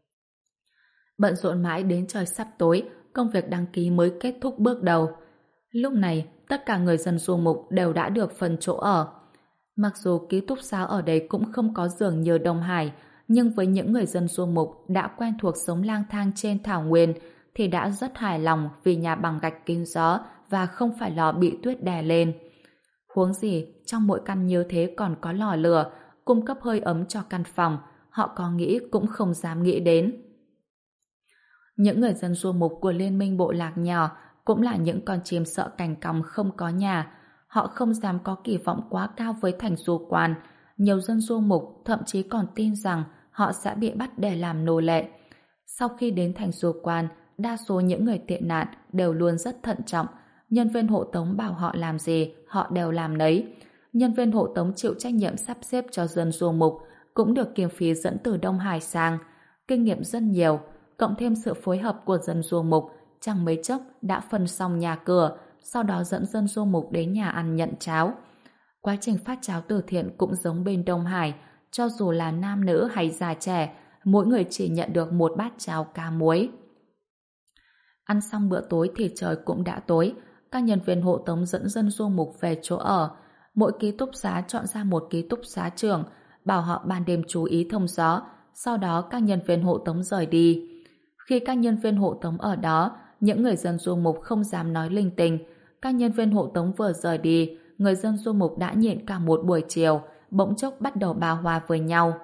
Bận rộn mãi đến trời sắp tối, công việc đăng ký mới kết thúc bước đầu. Lúc này, tất cả người dân du mục đều đã được phân chỗ ở. Mặc dù ký túc xá ở đây cũng không có giường như Đông Hải, nhưng với những người dân du mục đã quen thuộc sống lang thang trên thảo nguyên thì đã rất hài lòng vì nhà bằng gạch kín gió và không phải lò bị tuyết đè lên. Huống gì, trong mỗi căn như thế còn có lò lửa, cung cấp hơi ấm cho căn phòng, họ có nghĩ cũng không dám nghĩ đến. Những người dân du mục của Liên minh Bộ Lạc nhỏ cũng là những con chim sợ cành cong không có nhà. Họ không dám có kỳ vọng quá cao với thành du quan. Nhiều dân du mục thậm chí còn tin rằng họ sẽ bị bắt để làm nô lệ. Sau khi đến thành du quan, đa số những người tị nạn đều luôn rất thận trọng. Nhân viên hộ tống bảo họ làm gì, họ đều làm nấy. Nhân viên hộ tống chịu trách nhiệm sắp xếp cho dân du mục, cũng được kiêm phí dẫn từ Đông Hải sang. Kinh nghiệm rất nhiều, cộng thêm sự phối hợp của dân du mục, chẳng mấy chốc đã phân xong nhà cửa, sau đó dẫn dân du mục đến nhà ăn nhận cháo. Quá trình phát cháo từ thiện cũng giống bên Đông Hải, cho dù là nam nữ hay già trẻ, mỗi người chỉ nhận được một bát cháo cá muối. Ăn xong bữa tối thì trời cũng đã tối, các nhân viên hộ tống dẫn dân du mục về chỗ ở. Mỗi ký túc xá chọn ra một ký túc xá trưởng, bảo họ ban đêm chú ý thông gió, sau đó các nhân viên hộ tống rời đi. Khi các nhân viên hộ tống ở đó, những người dân du mục không dám nói linh tinh. Các nhân viên hộ tống vừa rời đi, người dân du mục đã nhịn cả một buổi chiều, bỗng chốc bắt đầu bá hoa với nhau.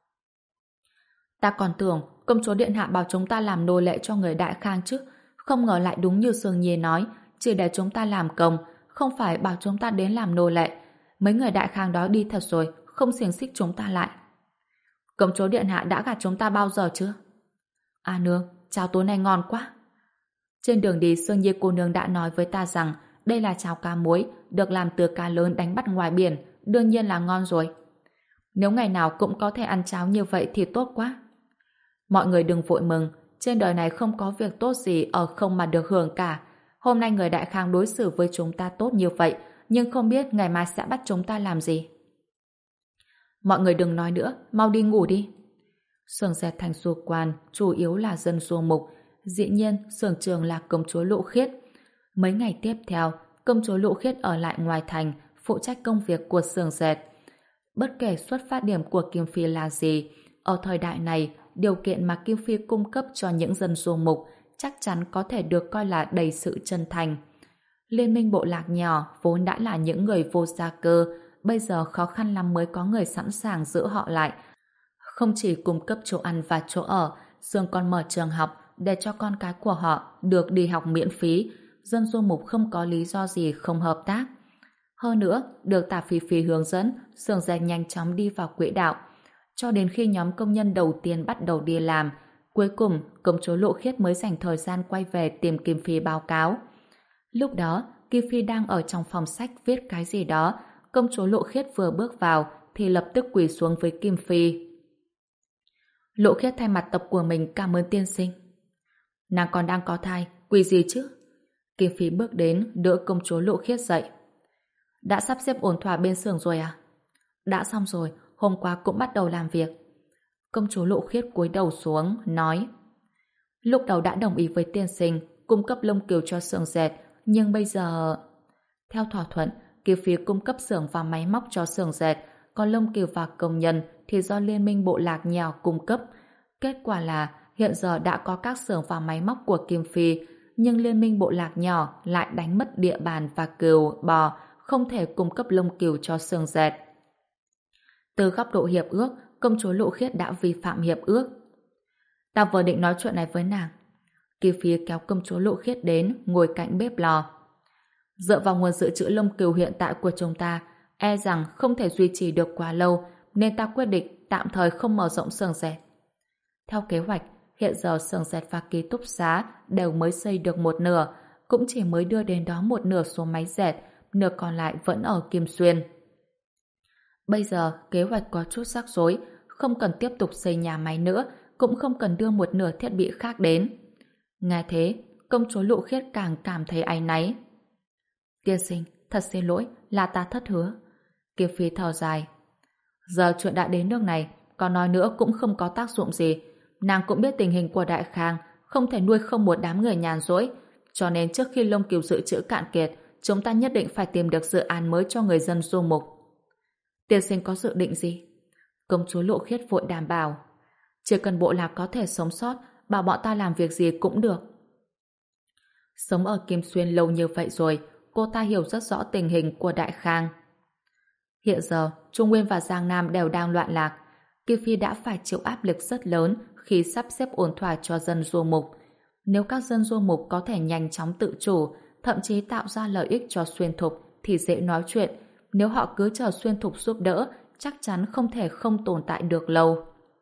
Ta còn tưởng công chúa điện hạ bảo chúng ta làm nô lệ cho người Đại Khang chứ, không ngờ lại đúng như Sương Nhi nói, chỉ để chúng ta làm công, không phải bảo chúng ta đến làm nô lệ. Mấy người Đại Khang đó đi thật rồi, không xiềng xích chúng ta lại. Công chúa điện hạ đã gạt chúng ta bao giờ chưa? À nương, cháo tối nay ngon quá. Trên đường đi, Sương Nhi cô nương đã nói với ta rằng đây là cháo cá muối, được làm từ cá lớn đánh bắt ngoài biển, đương nhiên là ngon rồi. Nếu ngày nào cũng có thể ăn cháo như vậy thì tốt quá. Mọi người đừng vội mừng, trên đời này không có việc tốt gì ở không mà được hưởng cả. Hôm nay người Đại Khang đối xử với chúng ta tốt như vậy, nhưng không biết ngày mai sẽ bắt chúng ta làm gì. Mọi người đừng nói nữa, mau đi ngủ đi. Xưởng dệt thành du quan chủ yếu là dân du mục, dĩ nhiên xưởng trường là công chúa Lũ Khiết. Mấy ngày tiếp theo, công chúa Lũ Khiết ở lại ngoài thành, phụ trách công việc của xưởng dệt. Bất kể xuất phát điểm của Kim Phi là gì, ở thời đại này, điều kiện mà Kim Phi cung cấp cho những dân du mục chắc chắn có thể được coi là đầy sự chân thành. Liên minh bộ lạc nhỏ vốn đã là những người vô gia cơ, bây giờ khó khăn lắm mới có người sẵn sàng giữ họ lại. Không chỉ cung cấp chỗ ăn và chỗ ở, Sương còn mở trường học để cho con cái của họ được đi học miễn phí, dân du mục không có lý do gì không hợp tác. Hơn nữa, được Tả Phi Phi hướng dẫn, xưởng dệt nhanh chóng đi vào quỹ đạo. Cho đến khi nhóm công nhân đầu tiên bắt đầu đi làm, cuối cùng công chúa Lộ Khiết mới dành thời gian quay về tìm Kim Phi báo cáo. Lúc đó, Kim Phi đang ở trong phòng sách viết cái gì đó, công chúa Lộ Khiết vừa bước vào thì lập tức quỳ xuống với Kim Phi. Lộ Khiết thay mặt tộc của mình cảm ơn tiên sinh. Nàng còn đang có thai, quỳ gì chứ? Kim Phi bước đến đỡ công chúa Lộ Khiết dậy. Đã sắp xếp ổn thỏa bên xưởng rồi à? Đã xong rồi, hôm qua cũng bắt đầu làm việc. Công chúa Lộ Khiết cúi đầu xuống, nói: Lúc đầu đã đồng ý với tiên sinh cung cấp lông cừu cho xưởng dệt, nhưng bây giờ... Theo thỏa thuận, Kia phía cung cấp xưởng và máy móc cho xưởng dệt, còn lông cừu và công nhân thì do Liên minh bộ lạc nhỏ cung cấp. Kết quả là hiện giờ đã có các xưởng và máy móc của Kim Phi, nhưng Liên minh bộ lạc nhỏ lại đánh mất địa bàn và cừu, bò, không thể cung cấp lông cừu cho xưởng dệt. Từ góc độ hiệp ước, công chúa Lộ Khiết đã vi phạm hiệp ước. Ta vừa định nói chuyện này với nàng. Kim Phi kéo công chúa Lộ Khiết đến, ngồi cạnh bếp lò. Dựa vào nguồn dự trữ lông cừu hiện tại của chúng ta, e rằng không thể duy trì được quá lâu, nên ta quyết định tạm thời không mở rộng xưởng dệt. Theo kế hoạch, hiện giờ xưởng dệt và ký túc xá đều mới xây được một nửa, cũng chỉ mới đưa đến đó một nửa số máy dệt, nửa còn lại vẫn ở Kim Xuyên. Bây giờ kế hoạch có chút rắc rối, không cần tiếp tục xây nhà máy nữa, cũng không cần đưa một nửa thiết bị khác đến. Nghe thế, công chúa Lộ Khiết càng cảm thấy áy náy. Tiên sinh, thật xin lỗi, là ta thất hứa. Kiều Phi thở dài. Giờ chuyện đã đến nước này, có nói nữa cũng không có tác dụng gì. Nàng cũng biết tình hình của Đại Khang, không thể nuôi không một đám người nhàn rỗi, cho nên trước khi lông cừu dự trữ cạn kiệt, chúng ta nhất định phải tìm được dự án mới cho người dân du mục. Tiên sinh có dự định gì? Công chúa Lộ Khiết vội đảm bảo. Chỉ cần bộ lạc có thể sống sót, bảo bọn ta làm việc gì cũng được. Sống ở Kim Xuyên lâu như vậy rồi, cô ta hiểu rất rõ tình hình của Đại Khang. Hiện giờ, Trung Nguyên và Giang Nam đều đang loạn lạc. Kiều Phi đã phải chịu áp lực rất lớn khi sắp xếp ổn thỏa cho dân du mục. Nếu các dân du mục có thể nhanh chóng tự chủ, thậm chí tạo ra lợi ích cho Xuyên Thục thì dễ nói chuyện. Nếu họ cứ chờ Xuyên Thục giúp đỡ, chắc chắn không thể không tồn tại được lâu.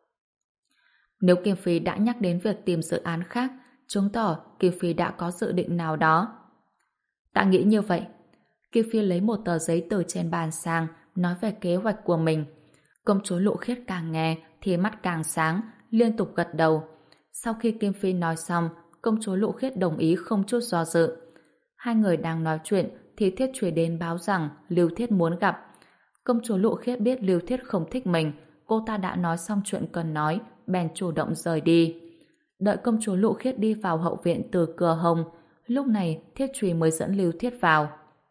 Nếu Kiều Phi đã nhắc đến việc tìm dự án khác, chứng tỏ Kiều Phi đã có dự định nào đó. Ta nghĩ như vậy. Kiều Phi lấy một tờ giấy từ trên bàn sang, nói về kế hoạch của mình. Công chúa Lộ Khiết càng nghe thì mắt càng sáng, liên tục gật đầu. Sau khi Kim Phi nói xong, công chúa Lộ Khiết đồng ý không chút do dự. Hai người đang nói chuyện thì Thiết Truy đến báo rằng Lưu Thiết muốn gặp. Công chúa Lộ Khiết biết Lưu Thiết không thích mình, cô ta đã nói xong chuyện cần nói, bèn chủ động rời đi. Đợi công chúa Lộ Khiết đi vào hậu viện từ cửa hông, lúc này Thiết Truy mới dẫn Lưu Thiết vào.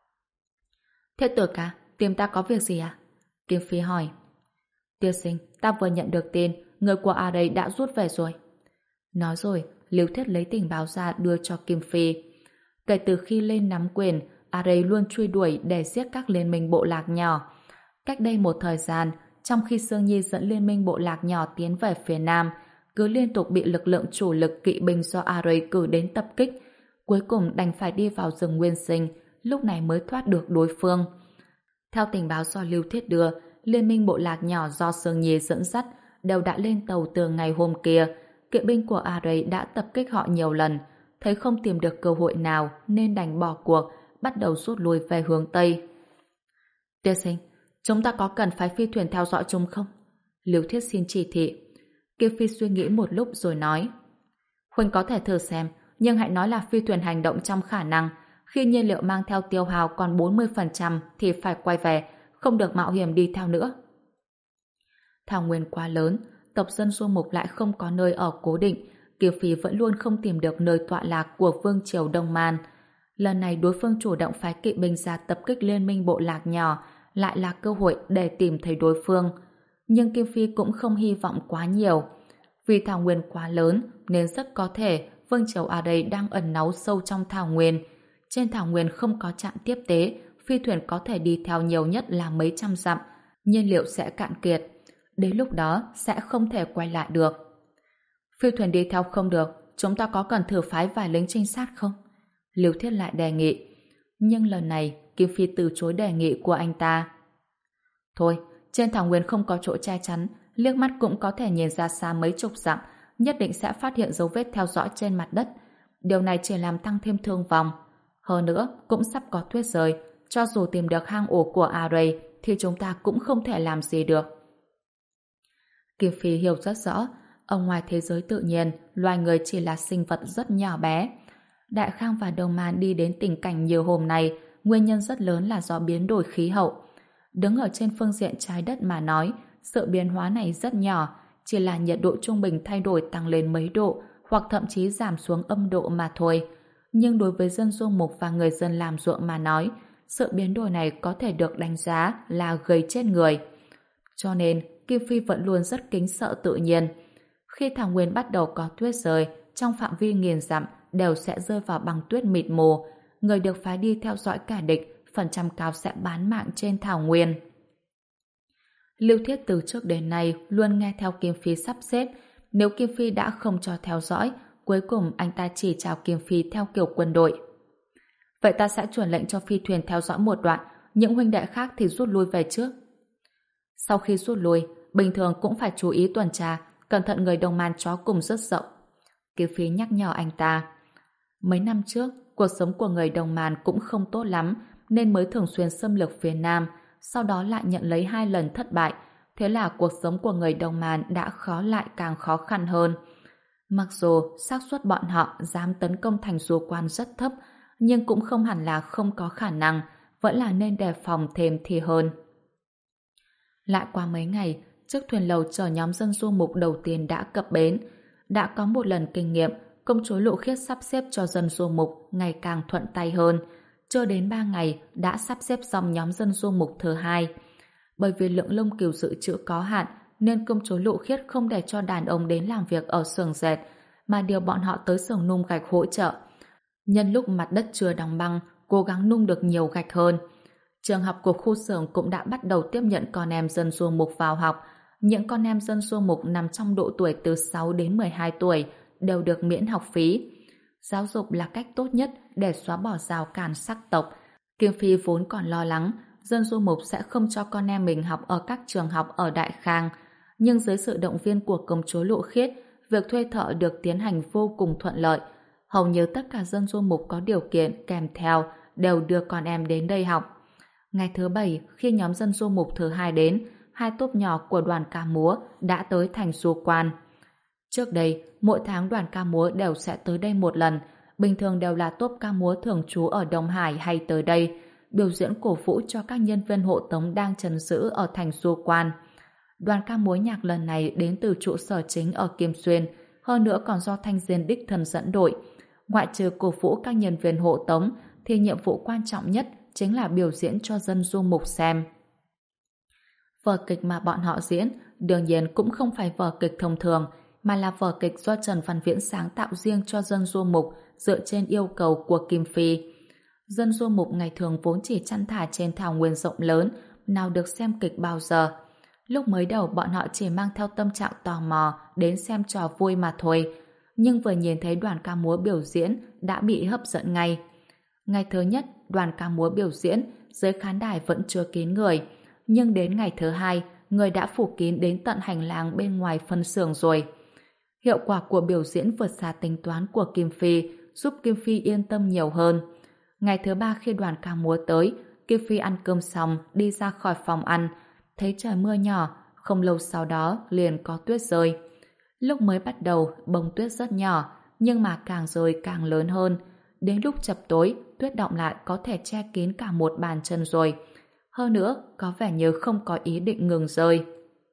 Thiết tử ca, tìm ta có việc gì à? Kim Phi hỏi. Tiên sinh, ta vừa nhận được tin, người của A đây đã rút về rồi. Nói rồi, Lưu Thiết lấy tình báo ra đưa cho Kim Phi. Kể từ khi lên nắm quyền, A đây luôn truy đuổi để giết các liên minh bộ lạc nhỏ. Cách đây một thời gian, trong khi Sương Nhi dẫn liên minh bộ lạc nhỏ tiến về phía Nam, cứ liên tục bị lực lượng chủ lực kỵ binh do A đây cử đến tập kích, cuối cùng đành phải đi vào rừng nguyên sinh, lúc này mới thoát được đối phương. Theo tình báo do Lưu Thiết đưa, liên minh bộ lạc nhỏ do Sương Nhi dẫn dắt đều đã lên tàu từ ngày hôm kia. Kỵ binh của A đây đã tập kích họ nhiều lần, thấy không tìm được cơ hội nào nên đành bỏ cuộc, bắt đầu rút lui về hướng Tây. Tiên sinh, chúng ta có cần phái phi thuyền theo dõi chúng không? Lưu Thiết xin chỉ thị. Kim Phi suy nghĩ một lúc rồi nói. Huynh có thể thử xem, nhưng hãy nói là phi thuyền hành động trong khả năng. Khi nhiên liệu mang theo tiêu hao còn bốn mươi phần trăm thì phải quay về, không được mạo hiểm đi theo nữa. Thảo nguyên quá lớn, tộc dân du mục lại không có nơi ở cố định, Kiều Phi vẫn luôn không tìm được nơi tọa lạc của vương triều Đông Man. Lần này đối phương chủ động phái kỵ binh ra tập kích liên minh bộ lạc nhỏ, lại là cơ hội để tìm thấy đối phương. Nhưng Kim Phi cũng không hy vọng quá nhiều. Vì thảo nguyên quá lớn nên rất có thể vương triều ở đây đang ẩn náu sâu trong thảo nguyên. Trên thảo nguyên không có trạm tiếp tế, phi thuyền có thể đi theo nhiều nhất là mấy trăm dặm, nhiên liệu sẽ cạn kiệt. Đến lúc đó sẽ không thể quay lại được. Phi thuyền đi theo không được, chúng ta có cần thử phái vài lính trinh sát không? Lưu Thiết lại đề nghị. Nhưng lần này Kim Phi từ chối đề nghị của anh ta. Thôi, trên thảo nguyên không có chỗ che chắn, liếc mắt cũng có thể nhìn ra xa mấy chục dặm, nhất định sẽ phát hiện dấu vết theo dõi trên mặt đất. Điều này chỉ làm tăng thêm thương vong. Hơn nữa, cũng sắp có tuyết rơi, cho dù tìm được hang ổ của Array thì chúng ta cũng không thể làm gì được. Kim Phi hiểu rất rõ, ở ngoài thế giới tự nhiên, loài người chỉ là sinh vật rất nhỏ bé. Đại Khang và Đông Man đi đến tình cảnh như hôm nay, nguyên nhân rất lớn là do biến đổi khí hậu. Đứng ở trên phương diện trái đất mà nói, sự biến hóa này rất nhỏ, chỉ là nhiệt độ trung bình thay đổi tăng lên mấy độ, hoặc thậm chí giảm xuống âm độ mà thôi. Nhưng đối với dân du mục và người dân làm ruộng mà nói, sự biến đổi này có thể được đánh giá là gây chết người. Cho nên, Kim Phi vẫn luôn rất kính sợ tự nhiên. Khi thảo nguyên bắt đầu có tuyết rơi, trong phạm vi nghìn dặm đều sẽ rơi vào băng tuyết mịt mù. Người được phái đi theo dõi kẻ địch, phần trăm cao sẽ bán mạng trên thảo nguyên. Lưu Thiết từ trước đến nay luôn nghe theo Kim Phi sắp xếp. Nếu Kim Phi đã không cho theo dõi, cuối cùng anh ta chỉ chào Kim Phi theo kiểu quân đội. Vậy ta sẽ truyền lệnh cho phi thuyền theo dõi một đoạn, những huynh đệ khác thì rút lui về trước. Sau khi rút lui, bình thường cũng phải chú ý tuần tra, cẩn thận người đồng man chó cùng rất rộng. Kim Phi nhắc nhở anh ta. Mấy năm trước, cuộc sống của người đồng man cũng không tốt lắm, nên mới thường xuyên xâm lược phía Nam, sau đó lại nhận lấy hai lần thất bại. Thế là cuộc sống của người đồng man đã khó lại càng khó khăn hơn. Mặc dù xác suất bọn họ dám tấn công thành du quan rất thấp, nhưng cũng không hẳn là không có khả năng, vẫn là nên đề phòng thêm thì hơn. Lại qua mấy ngày, chiếc thuyền lầu chở nhóm dân du mục đầu tiên đã cập bến. Đã có một lần kinh nghiệm, công chúa Lộ Khiết sắp xếp cho dân du mục ngày càng thuận tay hơn. Chưa đến ba ngày đã sắp xếp xong nhóm dân du mục thứ hai. Bởi vì lượng lông cừu dự trữ có hạn, nên công chúa Lộ Khiết không để cho đàn ông đến làm việc ở xưởng dệt, mà điều bọn họ tới xưởng nung gạch hỗ trợ. Nhân lúc mặt đất chưa đóng băng, cố gắng nung được nhiều gạch hơn. Trường học của khu xưởng cũng đã bắt đầu tiếp nhận con em dân du mục vào học. Những con em dân du mục nằm trong độ tuổi từ sáu đến mười hai tuổi đều được miễn học phí. Giáo dục là cách tốt nhất để xóa bỏ rào cản sắc tộc. Kim Phi vốn còn lo lắng dân du mục sẽ không cho con em mình học ở các trường học ở Đại Khang. Nhưng dưới sự động viên của công chúa Lộ Khiết, việc thuê thợ được tiến hành vô cùng thuận lợi. Hầu như tất cả dân du mục có điều kiện kèm theo đều đưa con em đến đây học. Ngày thứ bảy, khi nhóm dân du mục thứ hai đến, hai tốp nhỏ của đoàn ca múa đã tới thành du quan. Trước đây, mỗi tháng đoàn ca múa đều sẽ tới đây một lần, bình thường đều là tốp ca múa thường trú ở Đông Hải hay tới đây, biểu diễn cổ vũ cho các nhân viên hộ tống đang trấn giữ ở thành du quan. Đoàn ca múa nhạc lần này đến từ trụ sở chính ở Kim Xuyên, hơn nữa còn do Thanh Diên đích thân dẫn đội. Ngoại trừ cổ vũ các nhân viên hộ tống, thì nhiệm vụ quan trọng nhất chính là biểu diễn cho dân du mục xem. Vở kịch mà bọn họ diễn đương nhiên cũng không phải vở kịch thông thường, mà là vở kịch do Trần Văn Viễn sáng tạo riêng cho dân du mục dựa trên yêu cầu của Kim Phi. Dân du mục ngày thường vốn chỉ chăn thả trên thảo nguyên rộng lớn, nào được xem kịch bao giờ. Lúc mới đầu bọn họ chỉ mang theo tâm trạng tò mò đến xem trò vui mà thôi, nhưng vừa nhìn thấy đoàn ca múa biểu diễn đã bị hấp dẫn ngay. Ngày thứ nhất, đoàn ca múa biểu diễn, dưới khán đài vẫn chưa kín người, nhưng đến ngày thứ hai, người đã phủ kín đến tận hành lang bên ngoài phân xưởng rồi. Hiệu quả của biểu diễn vượt xa tính toán của Kim Phi, giúp Kim Phi yên tâm nhiều hơn. Ngày thứ ba khi đoàn ca múa tới, Kim Phi ăn cơm xong, đi ra khỏi phòng ăn, thấy trời mưa nhỏ, không lâu sau đó liền có tuyết rơi. Lúc mới bắt đầu, bông tuyết rất nhỏ, nhưng mà càng rơi càng lớn hơn. Đến lúc chập tối, tuyết đọng lại có thể che kín cả một bàn chân rồi. Hơn nữa, có vẻ như không có ý định ngừng rơi.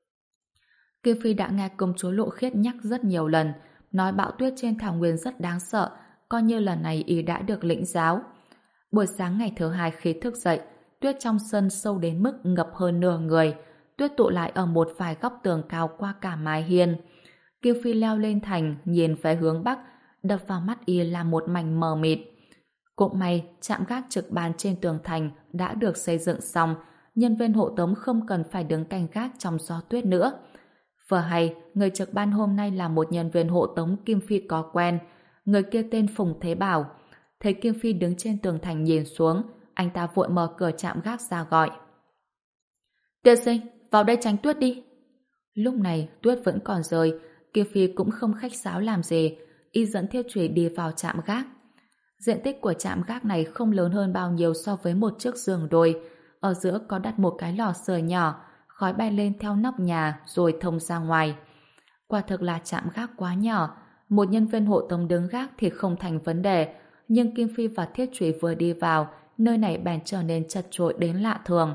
Kim Phi đã nghe công chúa Lộ Khiết nhắc rất nhiều lần, nói bão tuyết trên thảo nguyên rất đáng sợ, coi như lần này ý đã được lĩnh giáo. Buổi sáng ngày thứ hai khi thức dậy, tuyết trong sân sâu đến mức ngập hơn nửa người, tuyết tụ lại ở một vài góc tường cao qua cả mái hiên. Kim Phi leo lên thành, nhìn về hướng bắc, đập vào mắt y là một mảnh mờ mịt. Cũng may, trạm gác trực ban trên tường thành đã được xây dựng xong, nhân viên hộ tống không cần phải đứng canh gác trong gió tuyết nữa. Vừa hay, người trực ban hôm nay là một nhân viên hộ tống Kim Phi có quen, người kia tên Phùng Thế Bảo. Thấy Kim Phi đứng trên tường thành nhìn xuống, anh ta vội mở cửa trạm gác ra gọi. Tiên sinh, vào đây tránh tuyết đi. Lúc này, tuyết vẫn còn rơi, Kim Phi cũng không khách sáo làm gì, y dẫn Thiết Trùy đi vào trạm gác. Diện tích của trạm gác này không lớn hơn bao nhiêu so với một chiếc giường đôi, ở giữa có đặt một cái lò sưởi nhỏ, khói bay lên theo nóc nhà rồi thông ra ngoài. Quả thực là trạm gác quá nhỏ, một nhân viên hộ tống đứng gác thì không thành vấn đề, nhưng Kim Phi và Thiết Trùy vừa đi vào, nơi này bèn trở nên chật chội đến lạ thường.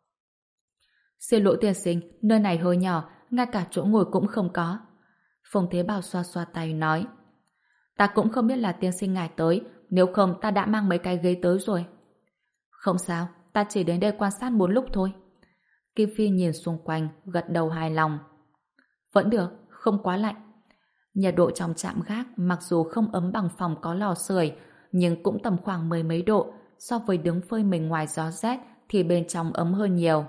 Xin lỗi tiên sinh, nơi này hơi nhỏ, ngay cả chỗ ngồi cũng không có. Phùng Thế Bảo xoa xoa tay nói. Ta cũng không biết là tiên sinh ngài tới, nếu không ta đã mang mấy cái ghế tới rồi. Không sao, ta chỉ đến đây quan sát một lúc thôi. Kim Phi nhìn xung quanh, gật đầu hài lòng. Vẫn được, không quá lạnh. Nhiệt độ trong trạm gác mặc dù không ấm bằng phòng có lò sưởi, nhưng cũng tầm khoảng mười mấy độ, so với đứng phơi mình ngoài gió rét thì bên trong ấm hơn nhiều.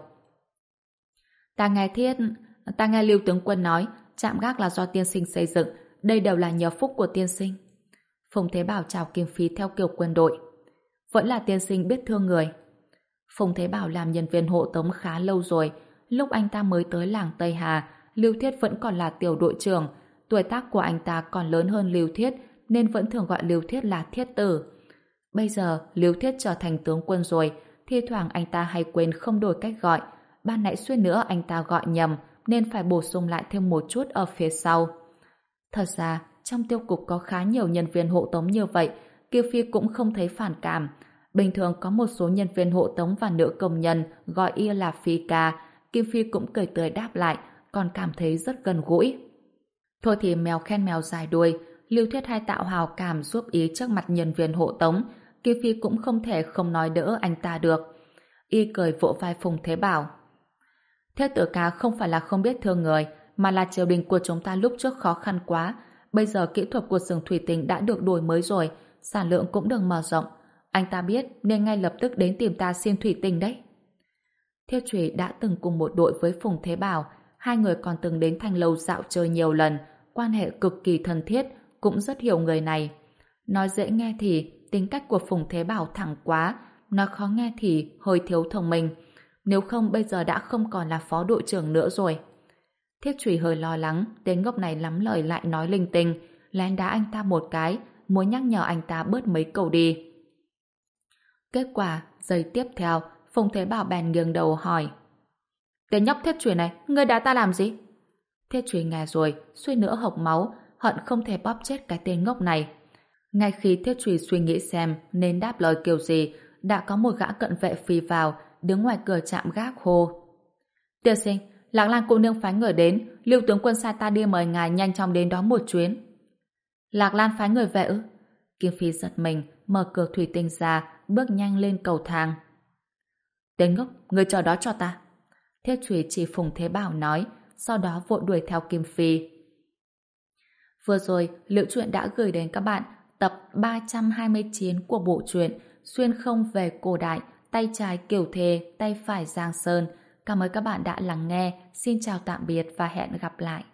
Ta nghe thiết, ta nghe Lưu tướng quân nói, trạm gác là do tiên sinh xây dựng, đây đều là nhờ phúc của tiên sinh. Phùng Thế Bảo chào Kim Phi theo kiểu quân đội. Vẫn là tiên sinh biết thương người. Phùng Thế Bảo làm nhân viên hộ tống khá lâu rồi, lúc anh ta mới tới làng Tây Hà, Lưu Thiết vẫn còn là tiểu đội trưởng, tuổi tác của anh ta còn lớn hơn Lưu Thiết nên vẫn thường gọi Lưu Thiết là Thiết tử. Bây giờ Lưu Thiết trở thành tướng quân rồi, thi thoảng anh ta hay quên không đổi cách gọi, ban nãy suýt nữa anh ta gọi nhầm nên phải bổ sung lại thêm một chút ở phía sau. Thật ra, trong tiêu cục có khá nhiều nhân viên hộ tống như vậy, Kiều Phi cũng không thấy phản cảm. Bình thường có một số nhân viên hộ tống và nữ công nhân gọi y là Phi ca, Kim Phi cũng cười tươi đáp lại, còn cảm thấy rất gần gũi. Thôi thì mèo khen mèo dài đuôi, Lưu Thiết hay tạo hào cảm giúp ý trước mặt nhân viên hộ tống, Kim Phi cũng không thể không nói đỡ anh ta được. Y cười vỗ vai Phùng Thế Bảo. Thiết tử ca không phải là không biết thương người, mà là triều đình của chúng ta lúc trước khó khăn quá. Bây giờ kỹ thuật của xưởng thủy tinh đã được đổi mới rồi, sản lượng cũng được mở rộng. Anh ta biết nên ngay lập tức đến tìm ta xin thủy tinh đấy. Thiết Trùy đã từng cùng một đội với Phùng Thế Bảo, hai người còn từng đến Thanh Lâu dạo chơi nhiều lần, quan hệ cực kỳ thân thiết, cũng rất hiểu người này. Nói dễ nghe thì tính cách của Phùng Thế Bảo thẳng quá, nói khó nghe thì hơi thiếu thông minh. Nếu không bây giờ đã không còn là phó đội trưởng nữa rồi. Thiết Trùy hơi lo lắng, tên ngốc này lắm lời lại nói linh tinh, lén đá anh ta một cái, muốn nhắc nhở anh ta bớt mấy câu đi. Kết quả, giây tiếp theo, Phùng Thế Bảo bèn nghiêng đầu hỏi. Tên nhóc Thiết Trùy này, ngươi đá ta làm gì? Thiết Trùy nghe rồi, suýt nữa hộc máu, hận không thể bóp chết cái tên ngốc này. Ngay khi Thiết Trùy suy nghĩ xem nên đáp lời kiểu gì, đã có một gã cận vệ phi vào, đứng ngoài cửa trạm gác hô. Tiên sinh, Lạc Lan cô nương phái người đến, Lưu tướng quân sai ta đi mời ngài nhanh chóng đến đó một chuyến. Lạc Lan phái người về ư? Kim Phi giật mình, mở cửa thủy tinh ra, bước nhanh lên cầu thang. Tên ngốc, người chờ đó cho ta. Thiết Trùy chỉ Phùng Thế Bảo nói, sau đó vội đuổi theo Kim Phi. Vừa rồi, Liễu Chuyện đã gửi đến các bạn tập ba trăm hai mươi chín của bộ truyện Xuyên không về cổ đại, tay trái Kiều Thề, tay phải Giang Sơn. Cảm ơn các bạn đã lắng nghe. Xin chào tạm biệt và hẹn gặp lại.